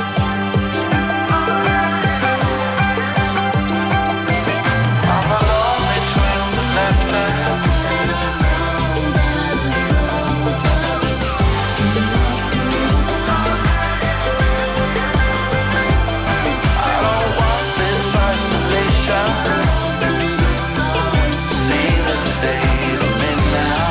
I'm a lonely twin that left hand. I don't want this isolation. See the state I'm in now.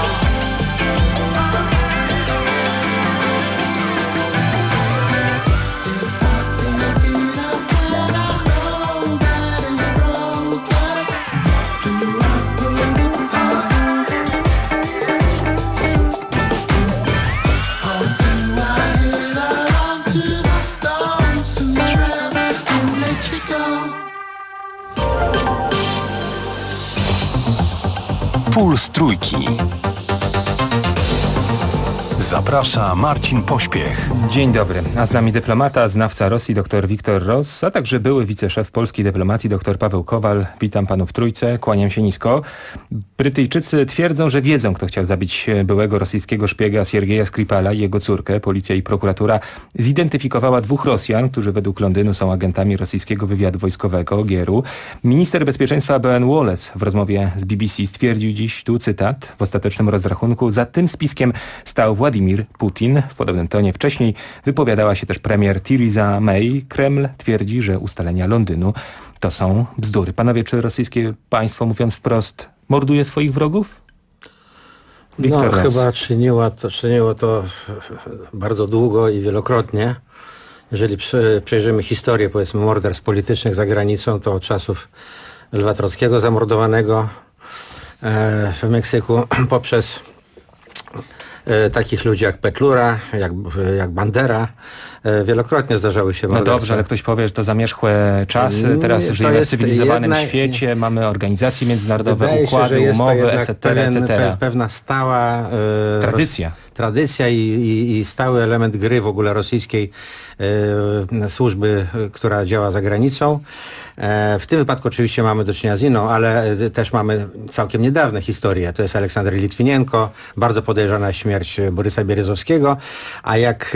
Puls Trójki. Zaprasza Marcin Pośpiech. Dzień dobry, a z nami dyplomata, znawca Rosji dr Wiktor Ross, a także były wiceszef polskiej dyplomacji dr Paweł Kowal. Witam panów w trójce, kłaniam się nisko. Brytyjczycy twierdzą, że wiedzą, kto chciał zabić byłego rosyjskiego szpiega Siergieja Skripala i jego córkę. Policja i prokuratura zidentyfikowała 2 Rosjan, którzy według Londynu są agentami rosyjskiego wywiadu wojskowego, GRU. Minister bezpieczeństwa Ben Wallace w rozmowie z BBC stwierdził dziś, tu cytat, w ostatecznym rozrachunku za tym spiskiem stał Władimir Putin. W podobnym tonie wcześniej wypowiadała się też premier Theresa May. Kreml twierdzi, że ustalenia Londynu to są bzdury. Panowie, czy rosyjskie państwo, mówiąc wprost, morduje swoich wrogów? Wiktor Ross. Chyba czyniło to bardzo długo i wielokrotnie. Jeżeli przejrzymy historię, powiedzmy, morderstw politycznych za granicą, to od czasów Lwa Trockiego zamordowanego w Meksyku poprzez takich ludzi jak Petlura, jak Bandera. Wielokrotnie zdarzały się morderstwa. No dobrze, ale ktoś powie, że to zamierzchłe czasy, teraz żyjemy w cywilizowanym świecie, mamy organizacje międzynarodowe, układy, umowy, etc., etc. Pewna stała tradycja i stały element gry w ogóle rosyjskiej służby, która działa za granicą. W tym wypadku oczywiście mamy do czynienia z inną, ale też mamy całkiem niedawne historie. To jest Aleksander Litwinienko, bardzo podejrzana śmierć Borysa Bierezowskiego, a jak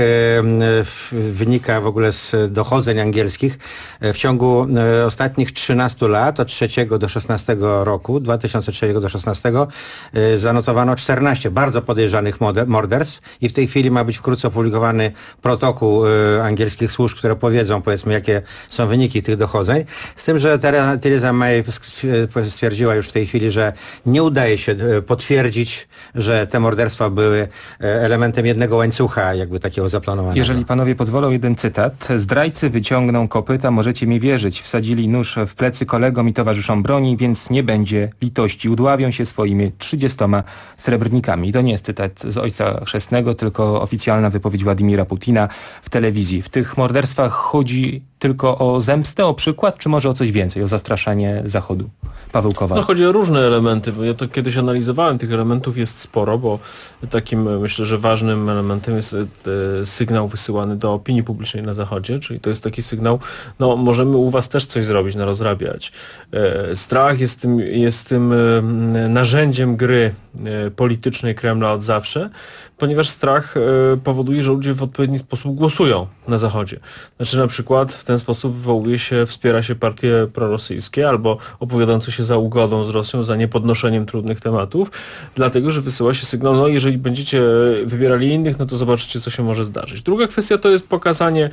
wynika w ogóle z dochodzeń angielskich, w ciągu ostatnich 13 lat, od 3 do 16 roku, 2003 do 16, zanotowano 14 bardzo podejrzanych morderstw i w tej chwili ma być wkrótce opublikowany protokół angielskich służb, które powiedzą, powiedzmy, jakie są wyniki tych dochodzeń. Z tym, że Theresa May stwierdziła już w tej chwili, że nie udaje się potwierdzić, że te morderstwa były elementem jednego łańcucha, jakby takiego zaplanowanego. Jeżeli panowie pozwolą, jeden cytat. Zdrajcy wyciągną kopyta, możecie mi wierzyć. Wsadzili nóż w plecy kolegom i towarzyszom broni, więc nie będzie litości. Udławią się swoimi 30 srebrnikami. I to nie jest cytat z Ojca Chrzestnego, tylko oficjalna wypowiedź Władimira Putina w telewizji. W tych morderstwach chodzi tylko o zemstę, o przykład, czy może o coś więcej, o zastraszanie Zachodu? Paweł Kowal. No chodzi o różne elementy, bo ja to kiedyś analizowałem, tych elementów jest sporo, bo takim, myślę, że ważnym elementem jest sygnał wysyłany do opinii publicznej na Zachodzie, czyli to jest taki sygnał, no możemy u was też coś zrobić, narozrabiać. Strach jest tym narzędziem gry politycznej Kremla od zawsze, ponieważ strach powoduje, że ludzie w odpowiedni sposób głosują na Zachodzie. Znaczy na przykład w ten sposób wspiera się partie prorosyjskie albo opowiadające się za ugodą z Rosją, za niepodnoszeniem trudnych tematów, dlatego, że wysyła się sygnał, no jeżeli będziecie wybierali innych, no to zobaczycie, co się może zdarzyć. Druga kwestia to jest pokazanie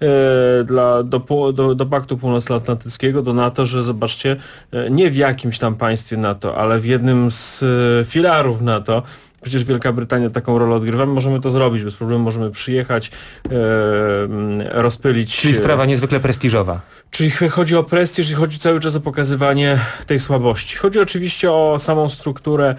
do Paktu Północnoatlantyckiego, do NATO, że zobaczcie, nie w jakimś tam państwie NATO, ale w jednym z filarów NATO, przecież Wielka Brytania taką rolę odgrywa, możemy to zrobić bez problemu, możemy przyjechać, rozpylić. Czyli sprawa niezwykle prestiżowa. Czyli chodzi o prestiż i chodzi cały czas o pokazywanie tej słabości. Chodzi oczywiście o samą strukturę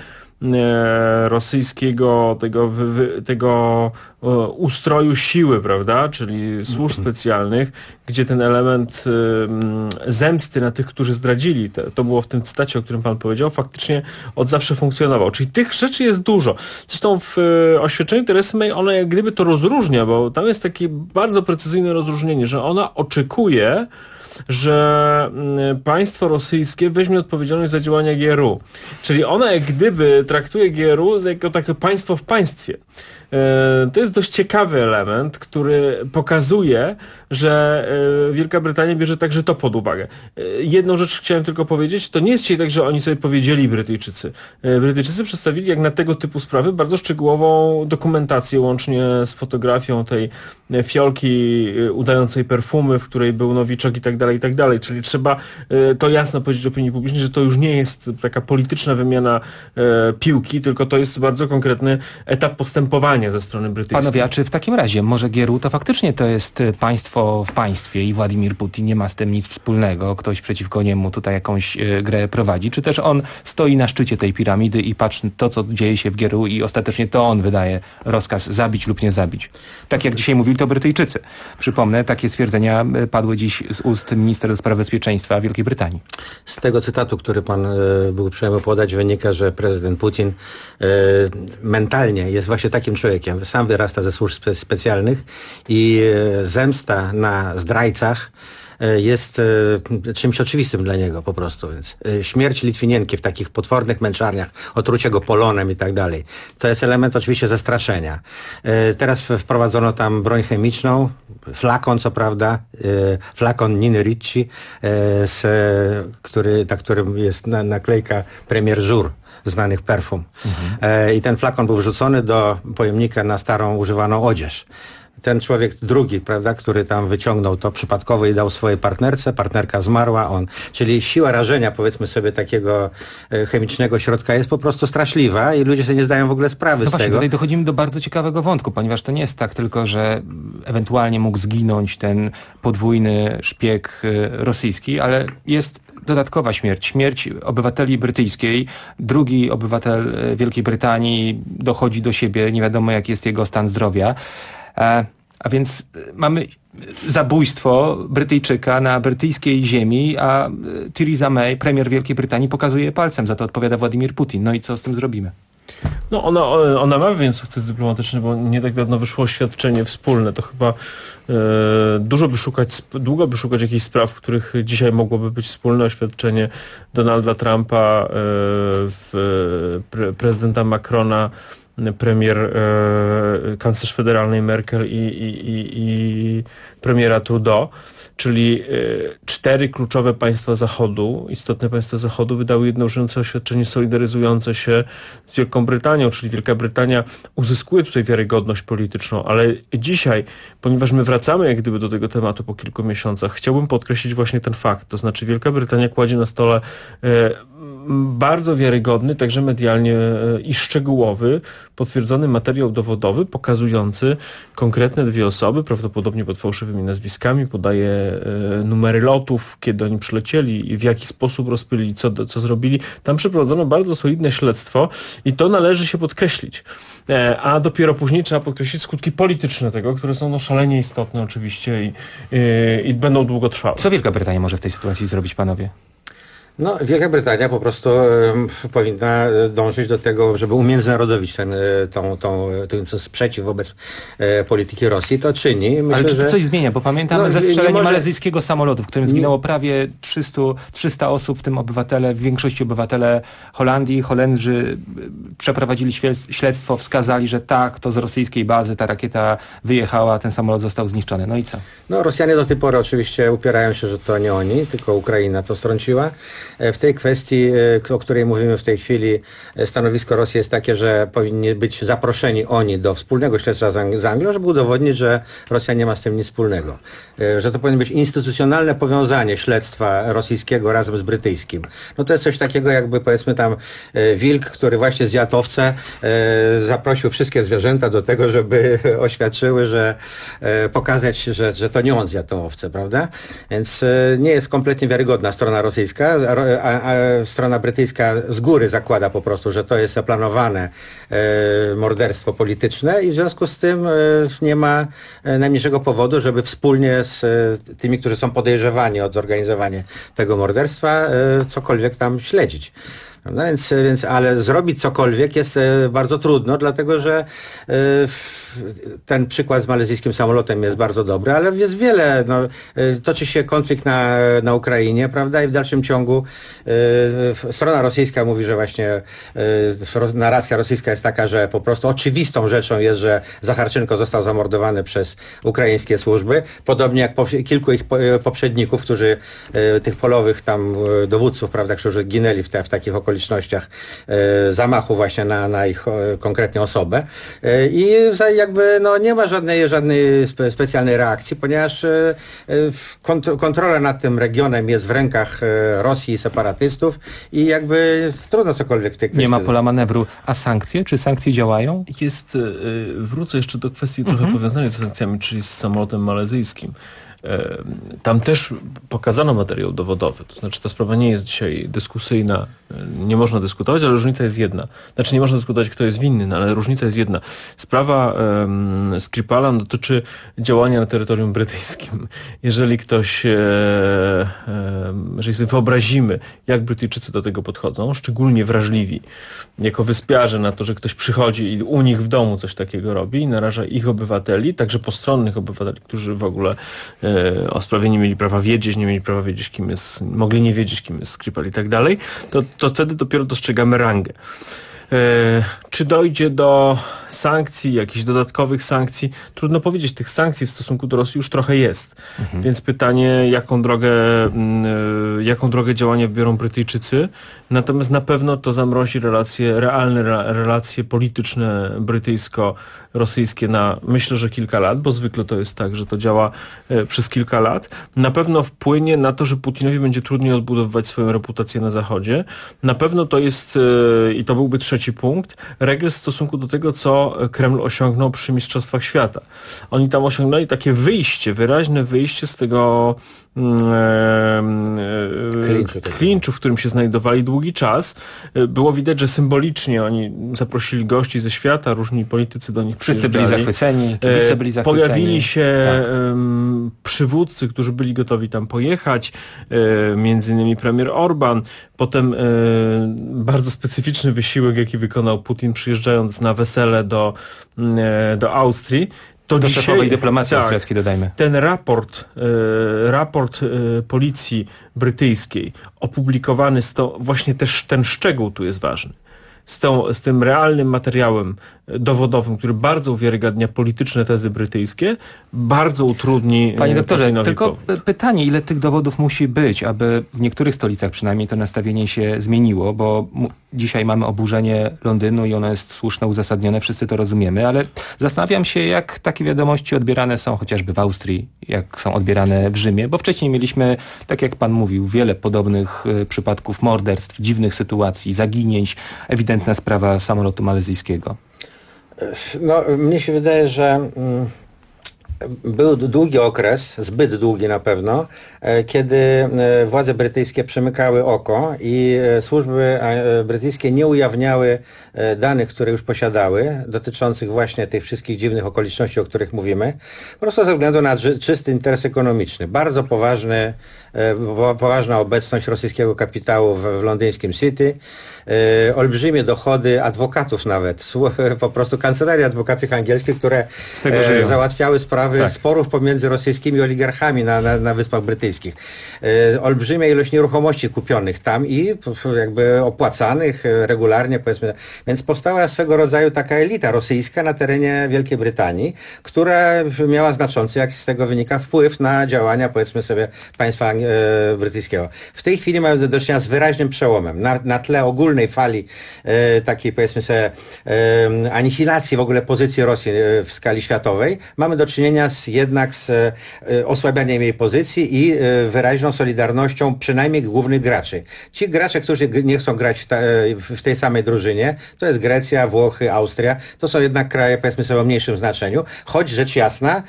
rosyjskiego, tego ustroju siły, prawda, czyli służb specjalnych, gdzie ten element zemsty na tych, którzy zdradzili, to było w tym cytacie, o którym pan powiedział, faktycznie od zawsze funkcjonował. Czyli tych rzeczy jest dużo. Zresztą w oświadczeniu Teresy May ona jak gdyby to rozróżnia, bo tam jest takie bardzo precyzyjne rozróżnienie, że ona oczekuje, że państwo rosyjskie weźmie odpowiedzialność za działania GRU. Czyli ona jak gdyby traktuje GRU jako takie państwo w państwie. To jest dość ciekawy element, który pokazuje, że Wielka Brytania bierze także to pod uwagę. Jedną rzecz chciałem tylko powiedzieć, to nie jest dzisiaj tak, że oni sobie powiedzieli Brytyjczycy. Brytyjczycy przedstawili jak na tego typu sprawy bardzo szczegółową dokumentację, łącznie z fotografią tej fiolki udającej perfumy, w której był nowiczok i tak dalej, czyli trzeba to jasno powiedzieć opinii publicznej, że to już nie jest taka polityczna wymiana piłki, tylko to jest bardzo konkretny etap postępowania ze strony brytyjskiej. Panowie, a czy w takim razie może GRU to faktycznie to jest państwo w państwie i Władimir Putin nie ma z tym nic wspólnego, ktoś przeciwko niemu tutaj jakąś grę prowadzi, czy też on stoi na szczycie tej piramidy i patrzy to, co dzieje się w GRU i ostatecznie to on wydaje rozkaz zabić lub nie zabić. Tak jak dzisiaj mówili to Brytyjczycy. Przypomnę, takie stwierdzenia padły dziś z ust ministra do spraw bezpieczeństwa Wielkiej Brytanii. Z tego cytatu, który pan był uprzejmy podać, wynika, że prezydent Putin mentalnie jest właśnie takim człowiekiem. Sam wyrasta ze służb specjalnych i zemsta na zdrajcach jest czymś oczywistym dla niego po prostu. Więc śmierć Litwinienki w takich potwornych męczarniach, otrucie go polonem i tak dalej, to jest element oczywiście zastraszenia. Teraz wprowadzono tam broń chemiczną, flakon co prawda, flakon Niny Ricci, na którym jest naklejka Premier Jour znanych perfum. I ten flakon był wrzucony do pojemnika na starą używaną odzież. ten człowiek drugi, prawda, który tam wyciągnął to przypadkowo i dał swojej partnerce, partnerka zmarła, czyli siła rażenia, powiedzmy sobie, takiego chemicznego środka jest po prostu straszliwa i ludzie sobie nie zdają w ogóle sprawy z właśnie, tego. Tutaj dochodzimy do bardzo ciekawego wątku, ponieważ to nie jest tak tylko, że ewentualnie mógł zginąć ten podwójny szpieg rosyjski, ale jest dodatkowa śmierć obywateli brytyjskiej. Drugi obywatel Wielkiej Brytanii dochodzi do siebie, nie wiadomo jaki jest jego stan zdrowia. A więc mamy zabójstwo Brytyjczyka na brytyjskiej ziemi, a Theresa May, premier Wielkiej Brytanii, pokazuje palcem, za to odpowiada Władimir Putin. No i co z tym zrobimy? No ona ma pewien sukces dyplomatyczny, bo nie tak dawno wyszło oświadczenie wspólne. To chyba długo by szukać jakichś spraw, w których dzisiaj mogłoby być wspólne oświadczenie Donalda Trumpa, prezydenta Macrona, kanclerz federalnej Merkel i premiera Trudeau, czyli 4 kluczowe państwa Zachodu, istotne państwa Zachodu wydały jednoczące oświadczenie solidaryzujące się z Wielką Brytanią, czyli Wielka Brytania uzyskuje tutaj wiarygodność polityczną, ale dzisiaj, ponieważ my wracamy jak gdyby do tego tematu po kilku miesiącach, chciałbym podkreślić właśnie ten fakt, to znaczy Wielka Brytania kładzie na stole bardzo wiarygodny, także medialnie i szczegółowy, potwierdzony materiał dowodowy pokazujący konkretne 2 osoby, prawdopodobnie pod fałszywymi nazwiskami, podaje numery lotów, kiedy oni przylecieli, w jaki sposób rozpylili, co zrobili. Tam przeprowadzono bardzo solidne śledztwo i to należy się podkreślić. A dopiero później trzeba podkreślić skutki polityczne tego, które są szalenie istotne oczywiście i będą długotrwałe. Co Wielka Brytania może w tej sytuacji zrobić, panowie? No, Wielka Brytania po prostu powinna dążyć do tego, żeby umiędzynarodowić ten sprzeciw wobec polityki Rosji. To czyni. Myślę, ale czy to że coś zmienia? Bo pamiętamy zestrzelenie malezyjskiego samolotu, w którym zginęło prawie 300 osób, w tym obywatele, w większości obywatele Holandii. Holendrzy przeprowadzili śledztwo, wskazali, że tak, to z rosyjskiej bazy ta rakieta wyjechała, ten samolot został zniszczony. No i co? No, Rosjanie do tej pory oczywiście upierają się, że to nie oni, tylko Ukraina to strąciła. W tej kwestii, o której mówimy w tej chwili, stanowisko Rosji jest takie, że powinni być zaproszeni oni do wspólnego śledztwa z Anglią, żeby udowodnić, że Rosja nie ma z tym nic wspólnego. Że to powinno być instytucjonalne powiązanie śledztwa rosyjskiego razem z brytyjskim. No to jest coś takiego, jakby powiedzmy tam wilk, który właśnie zjadł owce, zaprosił wszystkie zwierzęta do tego, żeby oświadczyły, że pokazać, że to nie on zjadł tą owcę, prawda? Więc nie jest kompletnie wiarygodna strona rosyjska, a strona brytyjska z góry zakłada po prostu, że to jest zaplanowane morderstwo polityczne i w związku z tym nie ma najmniejszego powodu, żeby wspólnie z tymi, którzy są podejrzewani o zorganizowanie tego morderstwa, cokolwiek tam śledzić. No więc, ale zrobić cokolwiek jest bardzo trudno, dlatego że ten przykład z malezyjskim samolotem jest bardzo dobry, ale jest wiele. No, toczy się konflikt na Ukrainie, prawda? I w dalszym ciągu strona rosyjska mówi, że właśnie narracja rosyjska jest taka, że po prostu oczywistą rzeczą jest, że Zacharczenko został zamordowany przez ukraińskie służby. Podobnie jak kilku ich poprzedników, którzy tych polowych tam dowódców, prawda, którzy ginęli w takich okolicznościach zamachu właśnie na ich konkretnie osobę. I jakby no, nie ma żadnej specjalnej reakcji, ponieważ kontrola nad tym regionem jest w rękach Rosji i separatystów i jakby trudno cokolwiek w tej kwestii. Nie ma pola manewru. A sankcje? Czy sankcje działają? Wrócę jeszcze do kwestii trochę powiązanej z sankcjami, czyli z samolotem malezyjskim. Tam też pokazano materiał dowodowy, to znaczy ta sprawa nie jest dzisiaj dyskusyjna, nie można dyskutować, ale różnica jest jedna. Znaczy nie można dyskutować, kto jest winny, no, ale różnica jest jedna. Sprawa Skripala dotyczy działania na terytorium brytyjskim. Jeżeli sobie wyobrazimy, jak Brytyjczycy do tego podchodzą, szczególnie wrażliwi, jako wyspiarze na to, że ktoś przychodzi i u nich w domu coś takiego robi i naraża ich obywateli, także postronnych obywateli, którzy w ogóle o sprawie nie mieli prawa wiedzieć, nie mieli prawa wiedzieć, kim jest, mogli nie wiedzieć, kim jest Skripal i tak dalej, to wtedy dopiero dostrzegamy rangę. Czy dojdzie do sankcji, jakichś dodatkowych sankcji. Trudno powiedzieć, tych sankcji w stosunku do Rosji już trochę jest. Więc pytanie, jaką drogę działania wybiorą Brytyjczycy. Natomiast na pewno to zamrozi realne relacje polityczne brytyjsko-rosyjskie na, myślę, że kilka lat, bo zwykle to jest tak, że to działa przez kilka lat. Na pewno wpłynie na to, że Putinowi będzie trudniej odbudowywać swoją reputację na Zachodzie. Na pewno to jest, i to byłby trzeci punkt, regres w stosunku do tego, co Kreml osiągnął przy Mistrzostwach Świata. Oni tam osiągnęli takie wyraźne wyjście z tego klinczu, w którym się znajdowali długi czas. Było widać, że symbolicznie oni zaprosili gości ze świata, różni politycy do nich przyjeżdżali. Wszyscy byli zachwyceni, kibice byli zachwyceni. Pojawili się przywódcy, którzy byli gotowi tam pojechać, między innymi premier Orban. Potem bardzo specyficzny wysiłek, jaki wykonał Putin, przyjeżdżając na wesele do Austrii. Do szefowej dyplomacji austriackiej, dodajmy. Ten raport policji brytyjskiej opublikowany, właśnie też ten szczegół tu jest ważny. Z tym realnym materiałem dowodowym, który bardzo uwiarygadnia polityczne tezy brytyjskie, bardzo utrudni... Panie doktorze, tylko pytanie, ile tych dowodów musi być, aby w niektórych stolicach przynajmniej to nastawienie się zmieniło, bo dzisiaj mamy oburzenie Londynu i ono jest słuszne, uzasadnione, wszyscy to rozumiemy, ale zastanawiam się, jak takie wiadomości odbierane są chociażby w Austrii, jak są odbierane w Rzymie, bo wcześniej mieliśmy, tak jak pan mówił, wiele podobnych przypadków morderstw, dziwnych sytuacji, zaginięć, ewidentna sprawa samolotu malezyjskiego. No, mnie się wydaje, że był długi okres, zbyt długi na pewno, kiedy władze brytyjskie przymykały oko i służby brytyjskie nie ujawniały danych, które już posiadały, dotyczących właśnie tych wszystkich dziwnych okoliczności, o których mówimy, po prostu ze względu na czysty interes ekonomiczny. Bardzo poważna obecność rosyjskiego kapitału w londyńskim City, olbrzymie dochody adwokatów nawet, po prostu kancelarii adwokackich angielskich, które załatwiały sprawy sporów pomiędzy rosyjskimi oligarchami na Wyspach Brytyjskich. Olbrzymia ilość nieruchomości kupionych tam i jakby opłacanych regularnie, powiedzmy. Więc powstała swego rodzaju taka elita rosyjska na terenie Wielkiej Brytanii, która miała znaczący, jak z tego wynika, wpływ na działania, powiedzmy sobie, państwa brytyjskiego. W tej chwili mamy do czynienia z wyraźnym przełomem. Na tle ogólnej fali takiej, powiedzmy sobie, anihilacji w ogóle pozycji Rosji w skali światowej, mamy do czynienia jednak z osłabianiem jej pozycji i wyraźną solidarnością przynajmniej głównych graczy. Ci gracze, którzy nie chcą grać w tej samej drużynie, to jest Grecja, Włochy, Austria, to są jednak kraje, powiedzmy sobie, o mniejszym znaczeniu, choć rzecz jasna,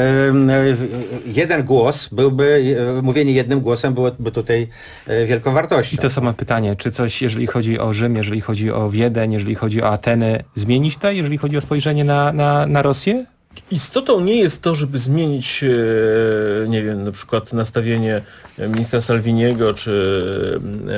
jeden głos mówienie jednym głosem byłoby tutaj wielką wartością. I to samo pytanie, czy coś, jeżeli chodzi o Rzym, jeżeli chodzi o Wiedeń, jeżeli chodzi o Ateny, zmienić to, jeżeli chodzi o spojrzenie na Rosję? Istotą nie jest to, żeby zmienić, nie wiem, na przykład nastawienie ministra Salviniego czy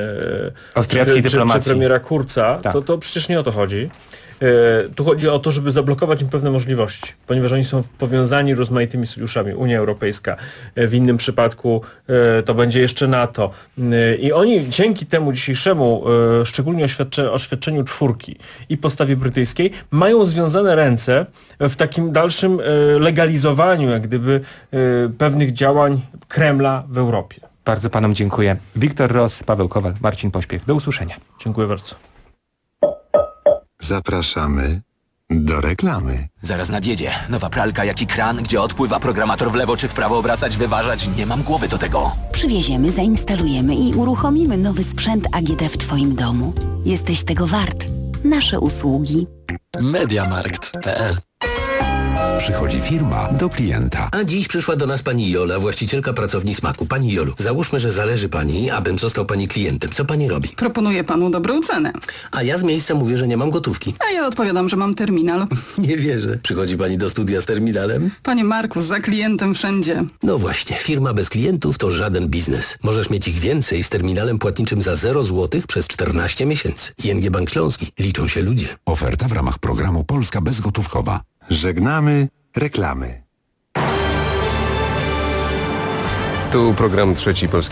premiera Kurza. Tak. To przecież nie o to chodzi. Tu chodzi o to, żeby zablokować im pewne możliwości, ponieważ oni są powiązani rozmaitymi sojuszami. Unia Europejska, w innym przypadku to będzie jeszcze NATO. I oni dzięki temu dzisiejszemu, szczególnie oświadczeniu czwórki i postawie brytyjskiej, mają związane ręce w takim dalszym legalizowaniu jak gdyby pewnych działań Kremla w Europie. Bardzo panom dziękuję. Wiktor Ross, Paweł Kowal, Marcin Pośpiech. Do usłyszenia. Dziękuję bardzo. Zapraszamy do reklamy. Zaraz nadjedzie. Nowa pralka jak i kran, gdzie odpływa programator w lewo czy w prawo obracać, wyważać. Nie mam głowy do tego. Przywieziemy, zainstalujemy i uruchomimy nowy sprzęt AGD w Twoim domu. Jesteś tego wart. Nasze usługi. Mediamarkt.pl. Przychodzi firma do klienta. A dziś przyszła do nas pani Jola, właścicielka pracowni Smaku. Pani Jolu, załóżmy, że zależy pani, abym został pani klientem. Co pani robi? Proponuję panu dobrą cenę. A ja z miejsca mówię, że nie mam gotówki. A ja odpowiadam, że mam terminal. Nie wierzę. Przychodzi pani do studia z terminalem? Panie Marku, za klientem wszędzie. No właśnie, firma bez klientów to żaden biznes. Możesz mieć ich więcej z terminalem płatniczym za 0 zł przez 14 miesięcy. ING Bank Śląski. Liczą się ludzie. Oferta w ramach programu Polska Bezgotówkowa. Żegnamy reklamy. Tu program Trzeci Polski